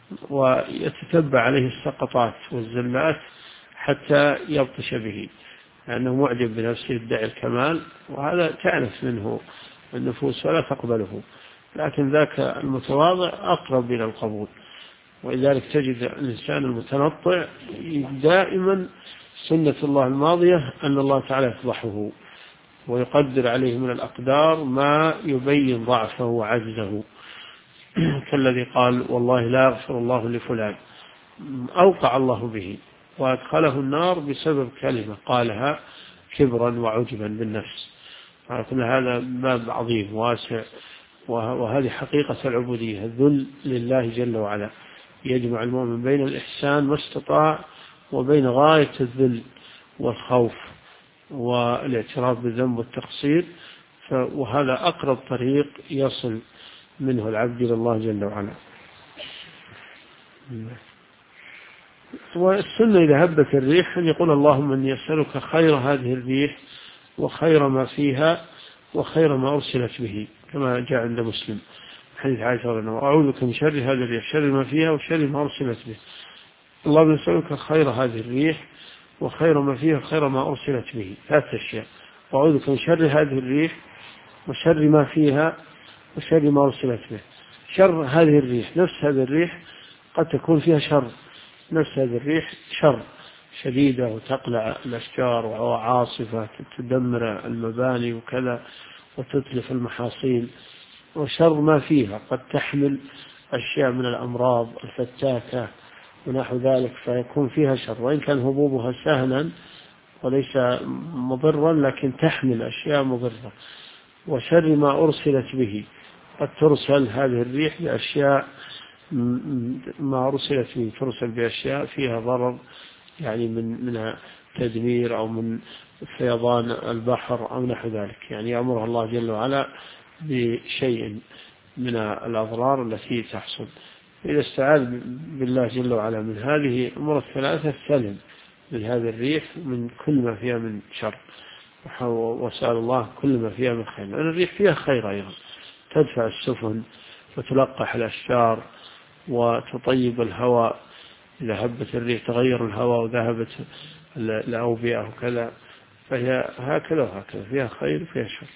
ويتتبع عليه السقطات والزلات حتى يبطش به، لأنه معجب بنفسه يدعي الكمال، وهذا تأنف منه النفوس ولا تقبله. لكن ذاك المتواضع أقرب إلى القبول. ولذلك تجد الإنسان المتنطع دائما سنة الله الماضية أن الله تعالى يفضحه ويقدر عليه من الأقدار ما يبين ضعفه وعجزه، كالذي قال: والله لا يغفر الله لفلان، أوقع الله به وأدخله النار بسبب كلمة قالها كبرا وعجبا بالنفس. كل هذا باب عظيم واسع، وهذه حقيقة العبودية، الذل لله جل وعلا، يجمع المؤمن بين الإحسان ما استطاع وبين غاية الذل والخوف والاعتراف بالذنب والتقصير، وهذا أقرب طريق يصل منه العبد إلى الله جل وعلا. والسنة إذا هبت الريح أن يقول: اللهم إني أسألك خير هذه الريح وخير ما فيها وخير ما أرسلت به، كما جاء عند مسلم حديث عائشة رضي الله عنها: أعوذ بك من شر هذه الريح، شر ما فيها وشر ما أرسلت به. اللهم نسألك خير هذه الريح وخير ما فيها وخير ما أرسلت به، 3 أشياء: أعوذ بك من شر هذه الريح وشر ما فيها وشر ما أرسلت به. شر هذه الريح، نفس هذه الريح قد تكون فيها شر، نفس هذه الريح شر شديدة وتقلع الأشجار وعاصفة تدمر المباني وكذا وتتلف المحاصيل. وشر ما فيها قد تحمل أشياء من الأمراض الفتاكة ونحو ذلك، فيكون فيها شر، وإن كان هبوبها سهلا وليس مضرا لكن تحمل أشياء مضرة. وشر ما أرسلت به، قد ترسل هذه الريح بأشياء ما أرسلت به، ترسل بأشياء فيها ضرر، يعني من تدمير أو من فيضان البحر أو نحو ذلك، يعني يأمرها الله جل وعلا بشيء من الأضرار التي تحصل. إذا استعاذ بالله جل وعلا من هذه الأمور الثلاثة سلم من هذه الريح من كل ما فيها من شر، وسأل الله كل ما فيها من خير، لأن الريح فيها خير أيضا، تدفع السفن وتلقح الأشجار وتطيب الهواء، إذا هبت الريح تغير الهواء وذهبت الأوبئة وكذا، فهي هكذا وهكذا، فيها خير وفيها شر.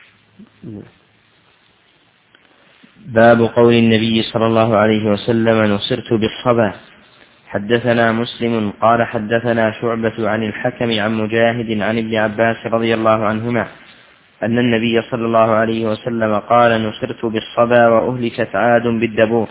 باب قول النبي صلى الله عليه وسلم: نصرت بالصبا. حدثنا مسلم قال حدثنا شعبة عن الحكم عن مجاهد عن ابن عباس رضي الله عنهما أن النبي صلى الله عليه وسلم قال: نصرت بالصبا وأهلكت عاد بالدبور.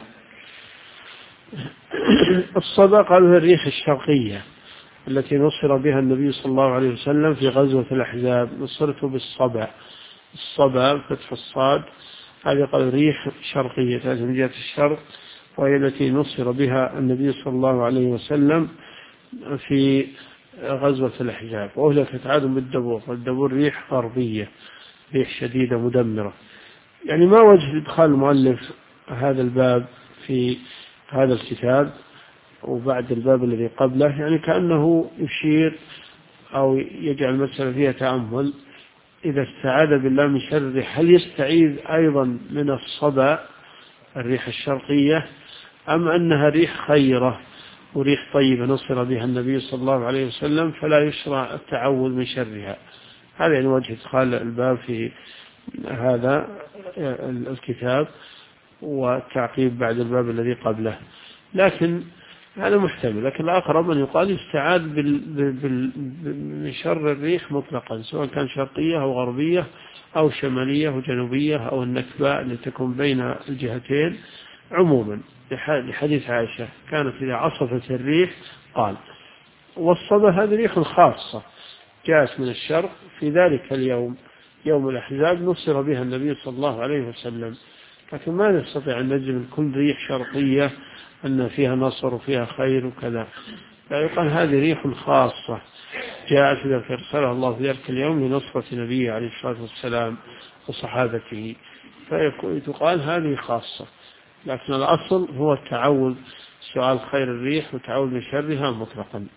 الصبا قالوا هي الريح الشرقية التي نصر بها النبي صلى الله عليه وسلم في غزوة الأحزاب، نصرت بالصبا، الصبا فتح الصاد، هذه قالوا ريح شرقية تأتي من جهة الشرق وهي التي نصر بها النبي صلى الله عليه وسلم في غزوة الأحزاب، وأهلكت عاد بالدبور، والدبور ريح غربية، ريح شديدة مدمرة. يعني ما وجه إدخال المؤلف هذا الباب في هذا الكتاب وبعد الباب الذي قبله؟ يعني كأنه يشير أو يجعل المسألة فيها تأمل. إذا استعاذ بالله من شر الريح، هل يستعيذ أيضا من الصبا الريح الشرقية، أم أنها ريح خيرة وريح طيبة نصر بها النبي صلى الله عليه وسلم فلا يشرع التعوذ من شرها؟ هذا يعني وجه إدخال الباب في هذا الكتاب والتعقيب بعد الباب الذي قبله. لكن هذا محتمل، لكن الأقرب أن يقال يستعاذ من شر الريح مطلقا، سواء كان شرقية أو غربية أو شمالية وجنوبية أو النكبة التي تكون بين الجهتين عموما، لحديث عائشة كانت إذا عصفت الريح قال. والصبا هذه ريح خاصة جاءت من الشرق في ذلك اليوم، يوم الأحزاب، نصر بها النبي صلى الله عليه وسلم. لكن ما نستطيع أن نجزم كل ريح شرقية أن فيها نصر وفيها خير وكذا، لا، يقال هذه ريح خاصة جاءت إذا أرسلها الله في ذلك اليوم لنصرة نبيه عليه الصلاة والسلام وصحابته، فتقال هذه خاصة. لكن الأصل هو التعوذ، سؤال خير الريح وتعوذ من شرها مطلقا.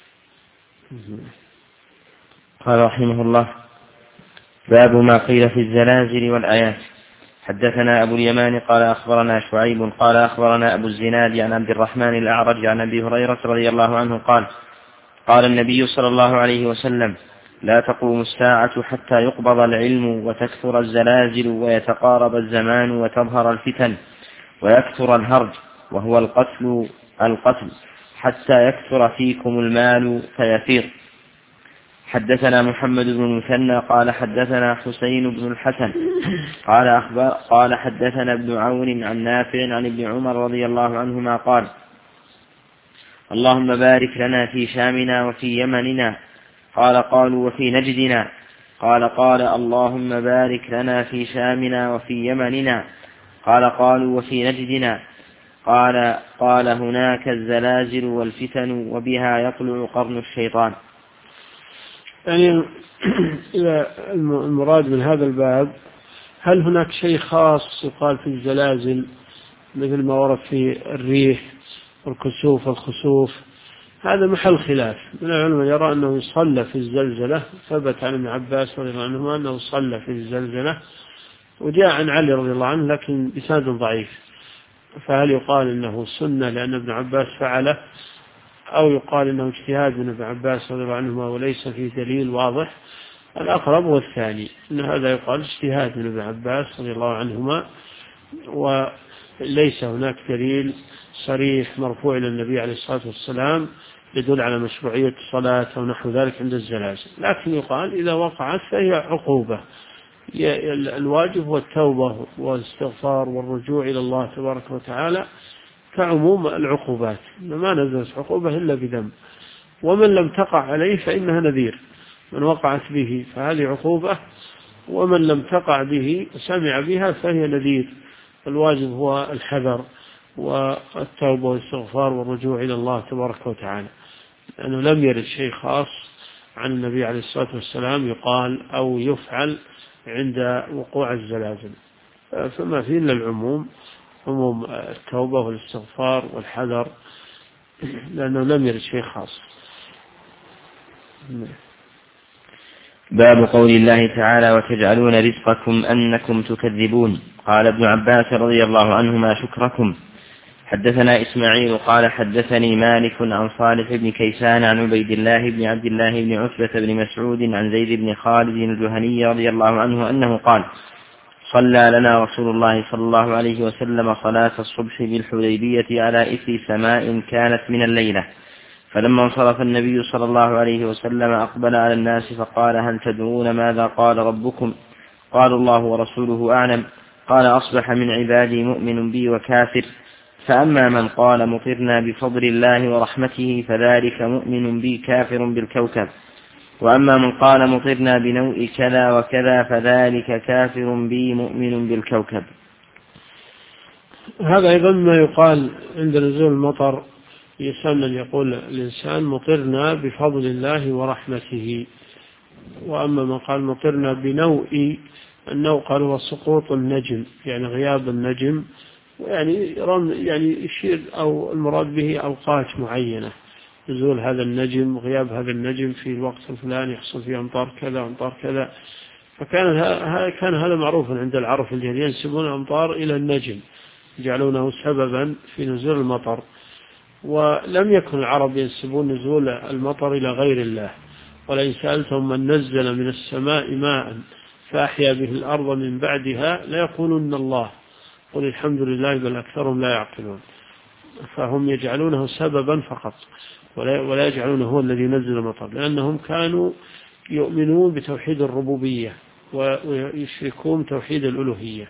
قال رحمه الله: باب ما قيل في الزلازل والآيات. حدثنا أبو اليمان قال أخبرنا شعيب قال أخبرنا أبو الزناد عن عبد الرحمن الأعرج عن أبي هريرة رضي الله عنه قال: قال النبي صلى الله عليه وسلم: لا تقوم الساعة حتى يقبض العلم وتكثر الزلازل ويتقارب الزمان وتظهر الفتن ويكثر الهرج وهو القتل حتى يكثر فيكم المال فيفيض. حدثنا محمد بن المثنى قال حدثنا حسين بن الحسن قال حدثنا ابن عون عن نافع عن ابن عمر رضي الله عنهما قال: اللهم بارك لنا في شامنا وفي يمننا. قالوا وفي نجدنا. قال اللهم بارك لنا في شامنا وفي يمننا. قالوا وفي نجدنا. قال هناك الزلازل والفتن وبها يطلع قرن الشيطان. يعني إذا المراد من هذا الباب، هل هناك شيء خاص يقال في الزلازل مثل ما ورد في الريح والكسوف والخسوف؟ هذا محل خلاف من العلماء، يرى أنه يصلى في الزلزلة، ثبت عن ابن عباس رضي الله عنهما أنه صلى في الزلزلة، وجاء عن علي رضي الله عنه لكن بسند ضعيف، فهل يقال إنه سنة لأن ابن عباس فعله، أو يقال إنه اجتهاد من ابن عباس رضي الله عنهما وليس فيه دليل واضح؟ الأقرب هو الثاني، إن هذا يقال اجتهاد من ابن عباس رضي الله عنهما، وليس هناك دليل صريح مرفوع إلى النبي عليه الصلاة والسلام يدل على مشروعية الصلاة أو نحو ذلك عند الزلازل. لكن يقال إذا وقعت فهي عقوبة، الواجب هو التوبة والاستغفار والرجوع إلى الله تبارك وتعالى كعموم العقوبات، ما نزلت عقوبة إلا بذنب، ومن لم تقع عليه فإنها نذير، من وقعت به فهذه عقوبة، ومن لم تقع به سمع بها فهي نذير. الواجب هو الحذر والتوبة والاستغفار والرجوع إلى الله تبارك وتعالى، لأنه لم يرد شيء خاص عن النبي عليه الصلاة والسلام يقال أو يفعل عند وقوع الزلازل، فما فيه إلا العموم، عموم التوبة والاستغفار والحذر، لأنه لم يرد شيء خاص. باب قول الله تعالى: وتجعلون رزقكم أنكم تكذبون. قال ابن عباس رضي الله عنهما: شكركم. حدثنا إسماعيل قال حدثني مالك عن صالح بن كيسان عن عبيد الله بن عبد الله بن عتبة بن مسعود عن زيد بن خالد الجهني رضي الله عنه أنه قال: صلى لنا رسول الله صلى الله عليه وسلم صلاة الصبح بالحديبية على إثر سماء كانت من الليلة، فلما انصرف النبي صلى الله عليه وسلم أقبل على الناس فقال: هل تدرون ماذا قال ربكم؟ قالوا: الله ورسوله أعلم. قال: أصبح من عبادي مؤمن بي وكافر، فأما من قال مطرنا بفضل الله ورحمته فذلك مؤمن بي كافر بالكوكب، وأما من قال مطرنا بنوء كذا وكذا فذلك كافر بي مؤمن بالكوكب. هذا أيضا ما يقال عند نزول المطر، يسمى أن يقول الإنسان مطرنا بفضل الله ورحمته. وأما من قال مطرنا بنوء، النوء قال هو سقوط النجم، يعني غياب النجم، يعني يشير أو المراد به أوقات معينة، نزول هذا النجم، غياب هذا النجم في الوقت الفلاني يحصل فيه أمطار كذا وأمطار كذا. كان هذا معروفا عند العرب الجاهلية، ينسبون الأمطار إلى النجم، يجعلونه سببا في نزول المطر. ولم يكن العرب ينسبون نزول المطر إلى غير الله. ولئن سألتهم من نزل من السماء ماء فأحيا به الأرض من بعدها ليقولن الله قل الحمد لله بل أكثرهم لا يعقلون. فهم يجعلونه سببا فقط، ولا يجعلونه هو الذي ينزل المطر، لأنهم كانوا يؤمنون بتوحيد الربوبية ويشركون توحيد الألوهية.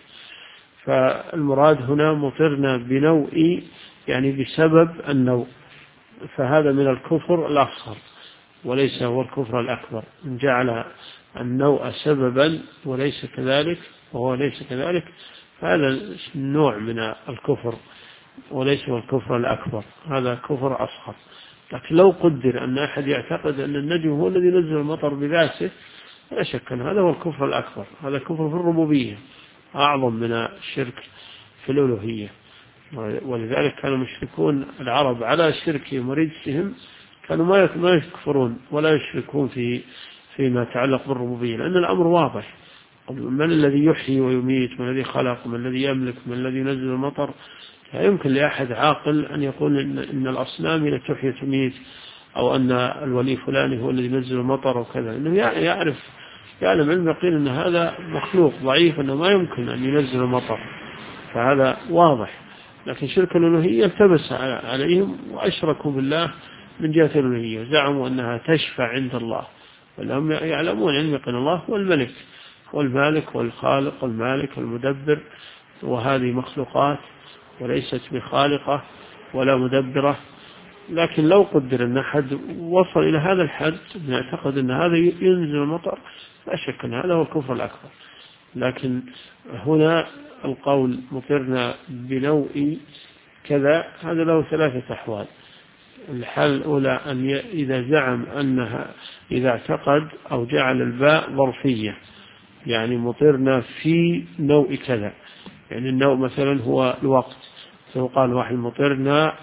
فالمراد هنا مطرنا بنوء، يعني بسبب النوء، فهذا من الكفر الأصغر وليس هو الكفر الأكبر. إن جعل النوء سببا وليس كذلك وهو ليس كذلك، فهذا نوع من الكفر وليس هو الكفر الأكبر، هذا كفر أصغر. لكن لو قدر أن أحد يعتقد أن النجم هو الذي نزل المطر بذاته، لا شك أن هذا هو الكفر الأكبر، هذا كفر في الربوبية أعظم من الشرك في الألوهية. ولذلك كانوا مشركون العرب على شركهم ورجسهم، كانوا ما يكفرون ولا يشركون فيما يتعلق بالربوبية، لأن الأمر واضح. من الذي يحيي ويميت، من الذي خلق، من الذي يملك، من الذي ينزل المطر؟ لا يمكن لأحد عاقل أن يقول إن الأصنام لا تحيي وتميت، أو أن الولي فلان هو الذي ينزل المطر وكذا. إنه يعلم علم يقين أن هذا مخلوق ضعيف، أنه ما يمكن أن ينزل المطر، فهذا واضح. لكن شرك الألوهية التبس عليهم وأشركوا بالله من جهة الألوهية، وزعموا أنها تشفع عند الله، ولهم يعلمون علم يقين الله هو الملك والمالك والخالق والمالك والمدبر، وهذه مخلوقات وليست بخالقة ولا مدبرة. لكن لو قدر أن أحد وصل إلى هذا الحد يعتقد أن هذا ينزل المطر، لا شك أن هذا هو الكفر الأكبر. لكن هنا القول مطرنا بنوء كذا، هذا له ثلاثة أحوال. الحالة الأولى أن إذا زعم أنها، إذا اعتقد أو جعل الباء ظرفية، يعني مطرنا في نوء كذا، يعني النوء مثلا هو الوقت، فيقال واحد مطرنا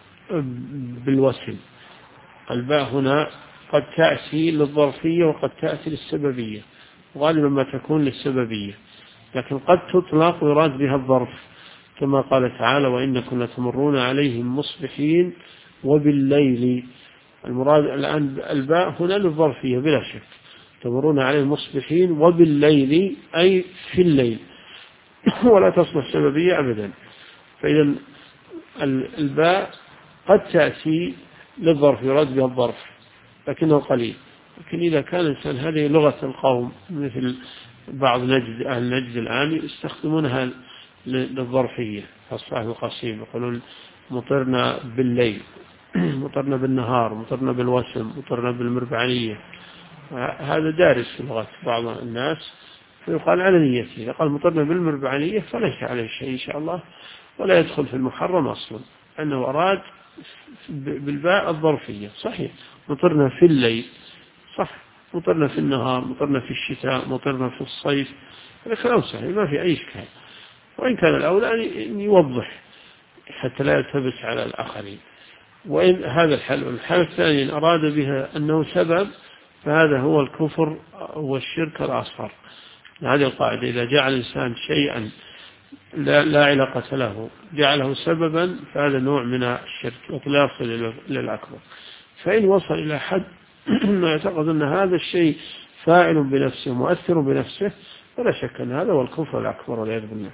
بالوسم. الباء هنا قد تأتي للظرفية وقد تأتي للسببية، وغالبا ما تكون للسببية، لكن قد تطلق ويراد بها الظرف، كما قال تعالى وإنكم لتمرون عليهم مصبحين وبالليل. المراد الآن الباء هنا للظرفية بلا شك، تمرون عليهم مصبحين وبالليل أي في الليل، ولا تصبح سببية أبدا. فإذا الباء قد تأتي للظرف يراد بها الظرف لكنه قليل. لكن إذا كان الإنسان، هذه لغة القوم، مثل بعض أهل نجد الآن يستخدمونها للظرفية، فالصاحب القصيم يقولون مطرنا بالليل، مطرنا بالنهار، مطرنا بالوسم، مطرنا بالمربعانية. هذا دارس في لغة بعض الناس، فيقال على نيته. إذا قال مطرنا بالمربعانية فليس عليه شيء إن شاء الله، ولا يدخل في المحرم أصلا، أنه أراد بالباء الظرفية. صحيح مطرنا في الليل، صح، مطرنا في النهار، مطرنا في الشتاء، مطرنا في الصيف، هذا كلام صحيح ما في أي إشكال. وإن كان الأولى أن يوضح حتى لا يلتبس على الآخرين. وإن هذا الحال الثاني إن أراد بها أنه سبب، فهذا هو الكفر والشرك الأصغر. هذه القاعدة، إذا جعل الإنسان شيئا لا علاقة له جعله سببا، فهذا نوع من الشرك ولا يصل إلى الأكبر. فإن وصل إلى حد يعتقد أن هذا الشيء فاعل بنفسه مؤثر بنفسه، فلا شك أن هذا هو الكفر الأكبر والعياذ بالله.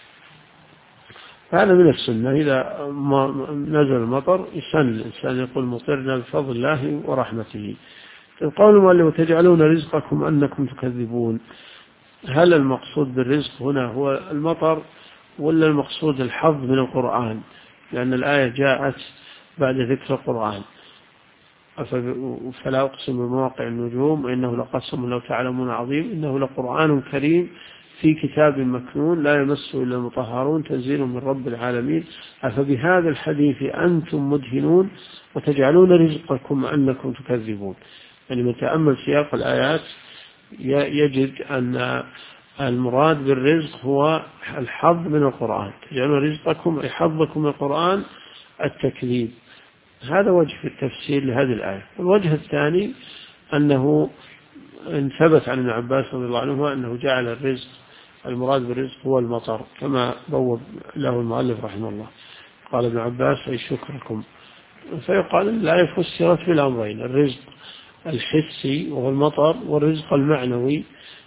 فهذا من السنة، إذا نزل المطر يسن الإنسان يقول مطرنا بفضل الله ورحمته. القول المؤلف تجعلون رزقكم أنكم تكذبون، هل المقصود بالرزق هنا هو المطر ولا المقصود الحظ من القرآن؟ لأن الآية جاءت بعد ذكر القرآن، فلا أقسم بمواقع النجوم وإنه لقسم لو تعلمون عظيم إنه لقرآن كريم في كتاب مكنون لا يمسه إلا المطهرون تنزيل من رب العالمين أفبهذا الحديث أنتم مدهنون وتجعلون رزقكم أنكم تكذبون. يعني من تأمل سياق الآيات يجد أن المراد بالرزق هو الحظ من القرآن، تجعلون رزقكم أي حظكم من القرآن التكذيب. هذا وجه في التفسير لهذه الآية. الوجه الثاني أنه إن ثبت عن ابن عباس رضي الله عنه أنه جعل الرزق المراد بالرزق هو المطر كما بوب له المؤلف رحمه الله. قال ابن عباس أي شكركم. فيقال الآية فسرت بالأمرين، الرزق الحسي وهو المطر والرزق المعنوي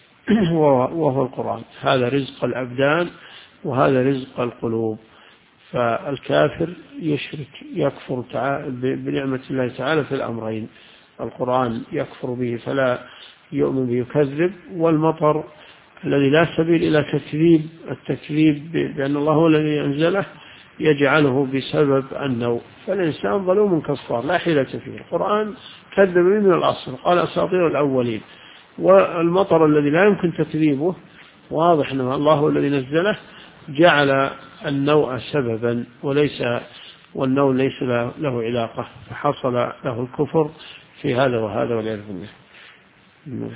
وهو القرآن. هذا رزق الأبدان وهذا رزق القلوب. فالكافر يشرك يكفر بنعمة الله تعالى في الأمرين، القرآن يكفر به فلا يؤمن به يكذب، والمطر الذي لا سبيل إلى التكذيب بأن الله هو الذي أنزله يجعله بسبب النوء. فالإنسان ظلوم كفار لا حيلة فيه. القرآن كذب من الأصل، قال أساطير الأولين. والمطر الذي لا يمكن تكذيبه واضح أنه الله هو الذي نزله، جعل النوء سببا والنوء ليس له علاقة، فحصل له الكفر في هذا وهذا والعياذ بالله.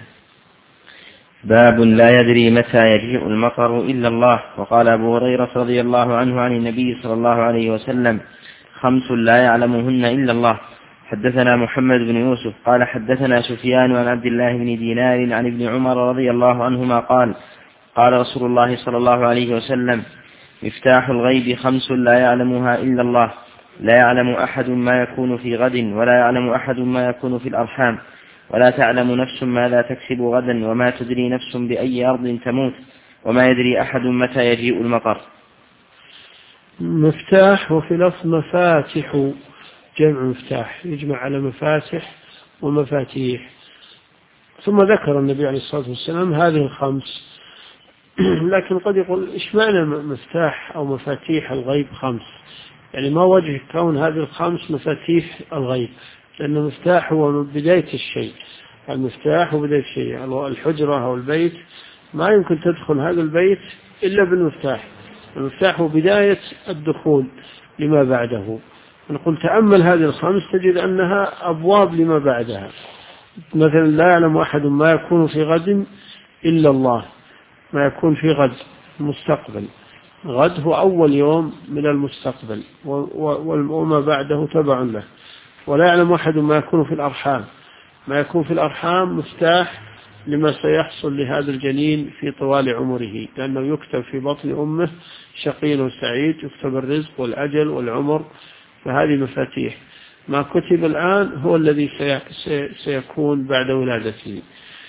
باب لا يدري متى يجيء المطر إلا الله. وقال أبو هريرة رضي الله عنه عن النبي صلى الله عليه وسلم: 5 لا يعلمهن إلا الله. حدثنا محمد بن يوسف قال حدثنا سفيان عن عبد الله بن دينار عن ابن عمر رضي الله عنهما قال: قال رسول الله صلى الله عليه وسلم: مفتاح الغيب 5 لا يعلمها إلا الله، لا يعلم أحد ما يكون في غد، ولا يعلم أحد ما يكون في الأرحام، ولا تعلم نفس ماذا تكسب غدا، وما تدري نفس بأي أرض تموت، وما يدري أحد متى يجيء المطر. مفتاح وفي لفظ مفاتح، جمع مفتاح يجمع على مفاتح ومفاتيح. ثم ذكر النبي عليه الصلاة والسلام هذه 5. لكن قد يقول إيش معنى مفتاح أو مفاتيح الغيب 5؟ يعني ما وجه كون هذه 5 مفاتيح الغيب؟ لأن المفتاح هو بداية الشيء، المفتاح هو بداية الشيء. الحجرة أو البيت ما يمكن تدخل هذا البيت إلا بالمفتاح. المفتاح هو بداية الدخول لما بعده. نقول تأمل هذه 5 تجد أنها أبواب لما بعدها. مثلا لا يعلم أحد ما يكون في غد إلا الله، ما يكون في غد المستقبل. غد هو أول يوم من المستقبل وما بعده تبع له. ولا يعلم أحد ما يكون في الأرحام، ما يكون في الأرحام مفتاح لما سيحصل لهذا الجنين في طوال عمره، لأنه يكتب في بطن أمه شقي وسعيد، يكتب الرزق والأجل والعمر. فهذه مفاتيح. ما كتب الآن هو الذي سيكون بعد ولادته.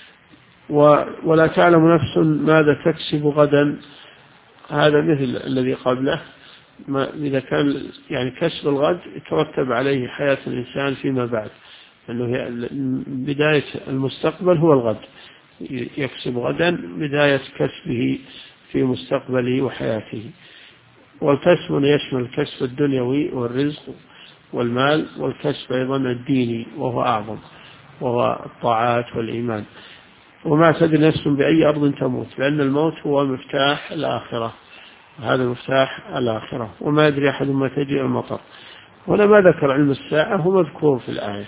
ولا تعلم نفس ماذا تكسب غدا، هذا مثل الذي قبله. إذا كان يعني كسب الغد يترتب عليه حياة الإنسان فيما بعد، أنه بداية المستقبل هو الغد، يكسب غدا بداية كسبه في مستقبله وحياته. والكسب يشمل الكسب الدنيوي والرزق والمال، والكسب أيضا الديني وهو أعظم، وهو الطاعات والإيمان. وما تدري نفس بأي أرض تموت، لأن الموت هو مفتاح الآخرة، هذا مفتاح الآخرة. وما يدري أحد ما تجيء المطر. هنا ما ذكر علم الساعة، هو مذكور في الآية.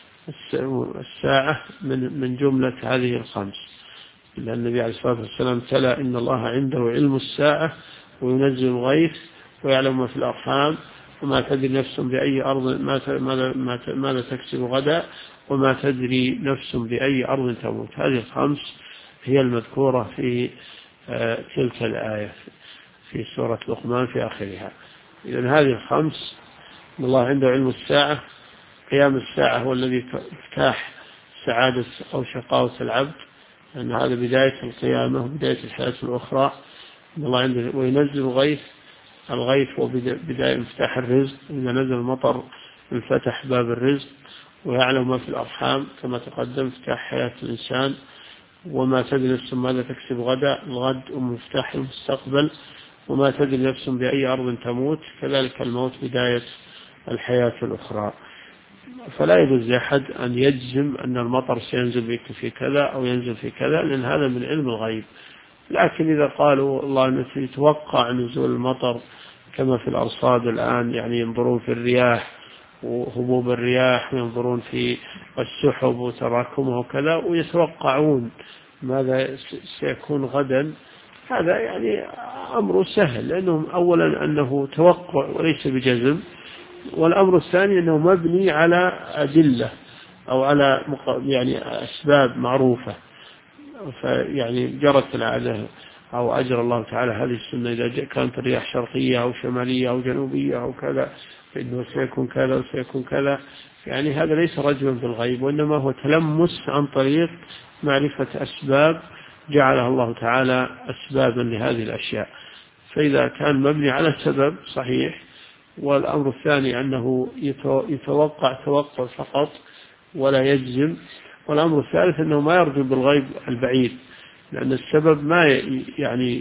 الساعة من جملة هذه 5، لأن النبي عليه الصلاة والسلام تلا: إن الله عنده علم الساعة وينزل الغيث ويعلم ما في الأرحام وما تدري نفس بأي أرض ماذا تكسب غدا وما تدري نفس بأي أرض تموت. هذه 5 هي المذكورة في تلك الآية في سورة لقمان في آخرها. إذن هذه 5: إن الله عنده علم الساعة، قيام الساعة هو الذي يفتح سعادة أو شقاوة العبد، لأن هذا بداية القيامة وبداية الحياة الأخرى. إن الله عنده وينزل الغيث هو بداية مفتاح الرزق، إذا نزل المطر انفتح باب الرزق. ويعلم ما في الأرحام كما تقدم مفتاح حياة الإنسان. وما تدري نفس ماذا تكسب غدا، الغد ومفتاح المستقبل. وما تدري نفس بأي أرض تموت، كذلك الموت بداية الحياة الأخرى. فلا يجوز لأحد أن يجزم أن المطر سينزل بك في كذا أو ينزل في كذا، لأن هذا من علم الغيب. لكن إذا قالوا الله يتوقع نزول المطر كما في الأرصاد الآن، يعني ينظرون في الرياح وهبوب الرياح، وينظرون في السحب وتراكمها وكذا، ويتوقعون ماذا سيكون غدا، هذا يعني أمر سهل، لأنهم أولا أنه توقع وليس بجزم، والأمر الثاني أنه مبني على أدلة أو على يعني أسباب معروفة. فيعني جرت العادة أو أجرى الله تعالى هذه السنة، إذا كانت الرياح شرقية أو شمالية أو جنوبية أو كذا فإنه سيكون كذا وسيكون كذا. يعني هذا ليس رجلا بالغيب، وإنما هو تلمس عن طريق معرفة أسباب جعلها الله تعالى أسبابا لهذه الأشياء. فإذا كان مبني على سبب صحيح، والأمر الثاني أنه يتوقع توقع فقط ولا يجزم، والأمر الثالث أنه ما يرجو بالغيب البعيد، لأن السبب ما يعني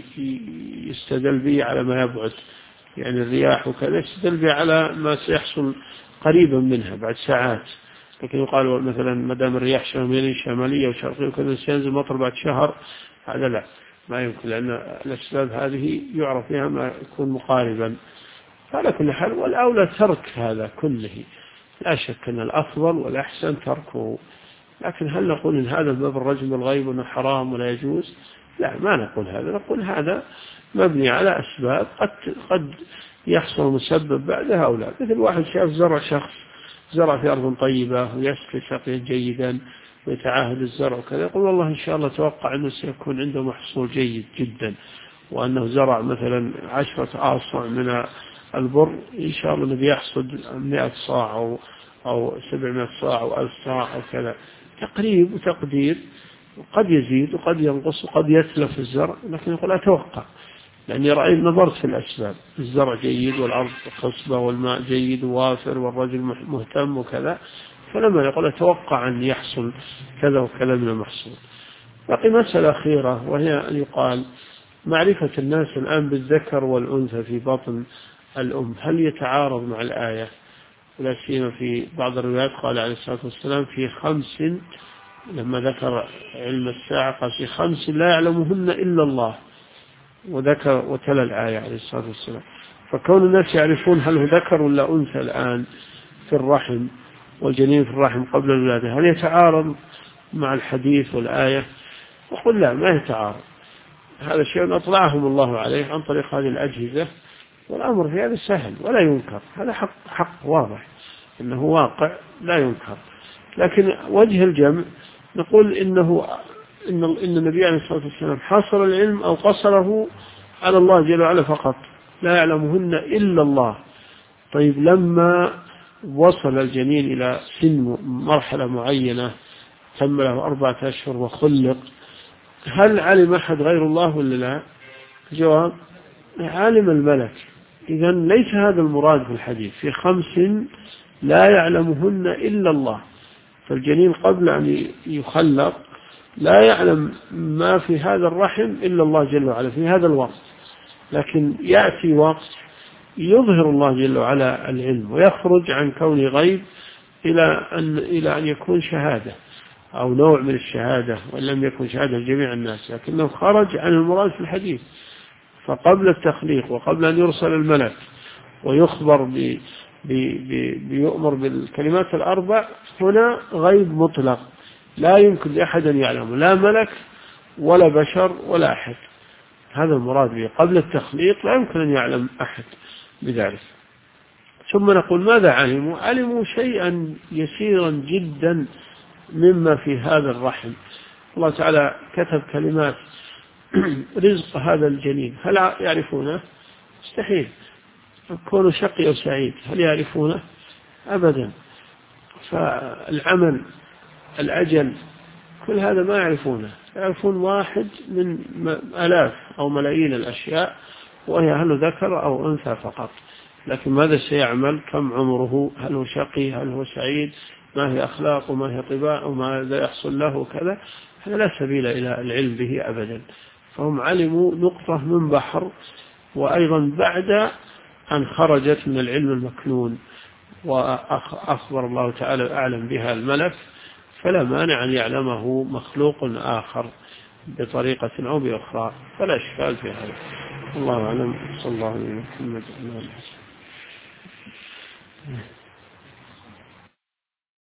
يستدل به على ما يبعد، يعني الرياح وكذا يستدل به على ما سيحصل قريبا منها بعد ساعات. لكن يقال مثلا ما دام الرياح شمالية وشرقية وكذا سينزل مطر بعد شهر، هذا لا، ما يمكن، لأن الأسباب هذه يعرف فيها ما يكون مقاربا. فعلى كل حال والأولى ترك هذا كله، لا شك أن الأفضل والأحسن تركه. لكن هل نقول إن هذا باب الرجم بالغيب أنه حرام ولا يجوز؟ لا، ما نقول هذا، نقول هذا مبني على أسباب قد يحصل مسبب بعدها أو لا. مثل واحد شاف شخص زرع في أرض طيبة ويسقي سقيا جيدا ويتعاهد الزرع وكذا، يقول والله إن شاء الله توقع أنه سيكون عنده محصول جيد جدا، وأنه زرع مثلا 10 آصع من البر، إن شاء الله الذي يحصد 100 صاع أو 700 صاع أو 1000 صاع أو كذا، تقريب وتقدير، وقد يزيد وقد ينقص وقد يتلف الزرع، لكن يقول أتوقع لأني رأيت نظرت في الأسباب، الزرع جيد والأرض خصبة والماء جيد ووافر والرجل مهتم وكذا، فلما يقول أتوقع أن يحصل كذا وكذا من المحصول. باقي مسألة أخيرة، وهي أن يقال معرفة الناس الآن بالذكر والأنثى في بطن الأم هل يتعارض مع الآية؟ ولا سيما في بعض الروايات قال عليه الصلاة والسلام في 5، لما ذكر علم الساعة قال في 5 لا يعلمهن إلا الله، وذكر وتلا الآية عليه الصلاة والسلام. فكون الناس يعرفون هل هو ذكر ولا أنثى الآن في الرحم والجنين في الرحم قبل الولادة، هل يتعارض مع الحديث والآية؟ وقل لا، ما يتعارض، هذا شيء أطلعهم الله عليه عن طريق هذه الأجهزة، والأمر في هذا سهل ولا ينكر، هذا حق واضح إنه واقع لا ينكر. لكن وجه الجمع نقول إن النبي عليه الصلاة والسلام حصر العلم أو قصره على الله جل وعلا فقط، لا يعلمهن إلا الله. طيب لما وصل الجنين إلى سن مرحلة معينة تم له 4 أشهر وخلق، هل علم أحد غير الله ولا لا؟ جواب عالم الملك. إذن ليس هذا المراد في الحديث، في 5 لا يعلمهن إلا الله. فالجنين قبل أن يخلق لا يعلم ما في هذا الرحم إلا الله جل وعلا في هذا الوقت، لكن يأتي وقت يظهر الله جل وعلا العلم ويخرج عن كون غيب إلى أن يكون شهادة أو نوع من الشهادة، وإن لم يكن شهادة لجميع الناس، لكنه خرج عن المراد في الحديث. فقبل التخليق وقبل أن يرسل الملك ويخبر بيؤمر بالكلمات ال4، هنا غيب مطلق لا يمكن لأحد أن يعلمه، لا ملك ولا بشر ولا أحد. هذا المراد به، قبل التخليق لا يمكن أن يعلم أحد بذلك. ثم نقول ماذا علموا؟ علموا شيئا يسيرا جدا مما في هذا الرحم. الله تعالى كتب كلمات رزق هذا الجنين، هل يعرفونه؟ مستحيل. كونه شقي أو سعيد هل يعرفونه؟ أبدا. فالعمل، الأجل، كل هذا ما يعرفونه، يعرفون واحد من 1000 أو ملايين الأشياء، وهي هل ذكر أو أنثى فقط. لكن ماذا سيعمل؟ كم عمره؟ هل هو شقي؟ هل هو سعيد؟ ما هي أخلاقه؟ ما هي طباعه؟ وماذا يحصل له كذا؟ هذا لا سبيل إلى العلم به أبدا. فهم علموا نقطة من بحر، وأيضا بعد أن خرجت من العلم المكنون وأخبر الله تعالى أعلم بها الملك، فلا مانع أن يعلمه مخلوق آخر. بطريقة أو بأخرى فلا إشكال في هذا. الله أعلم. صلى الله عليه وسلم.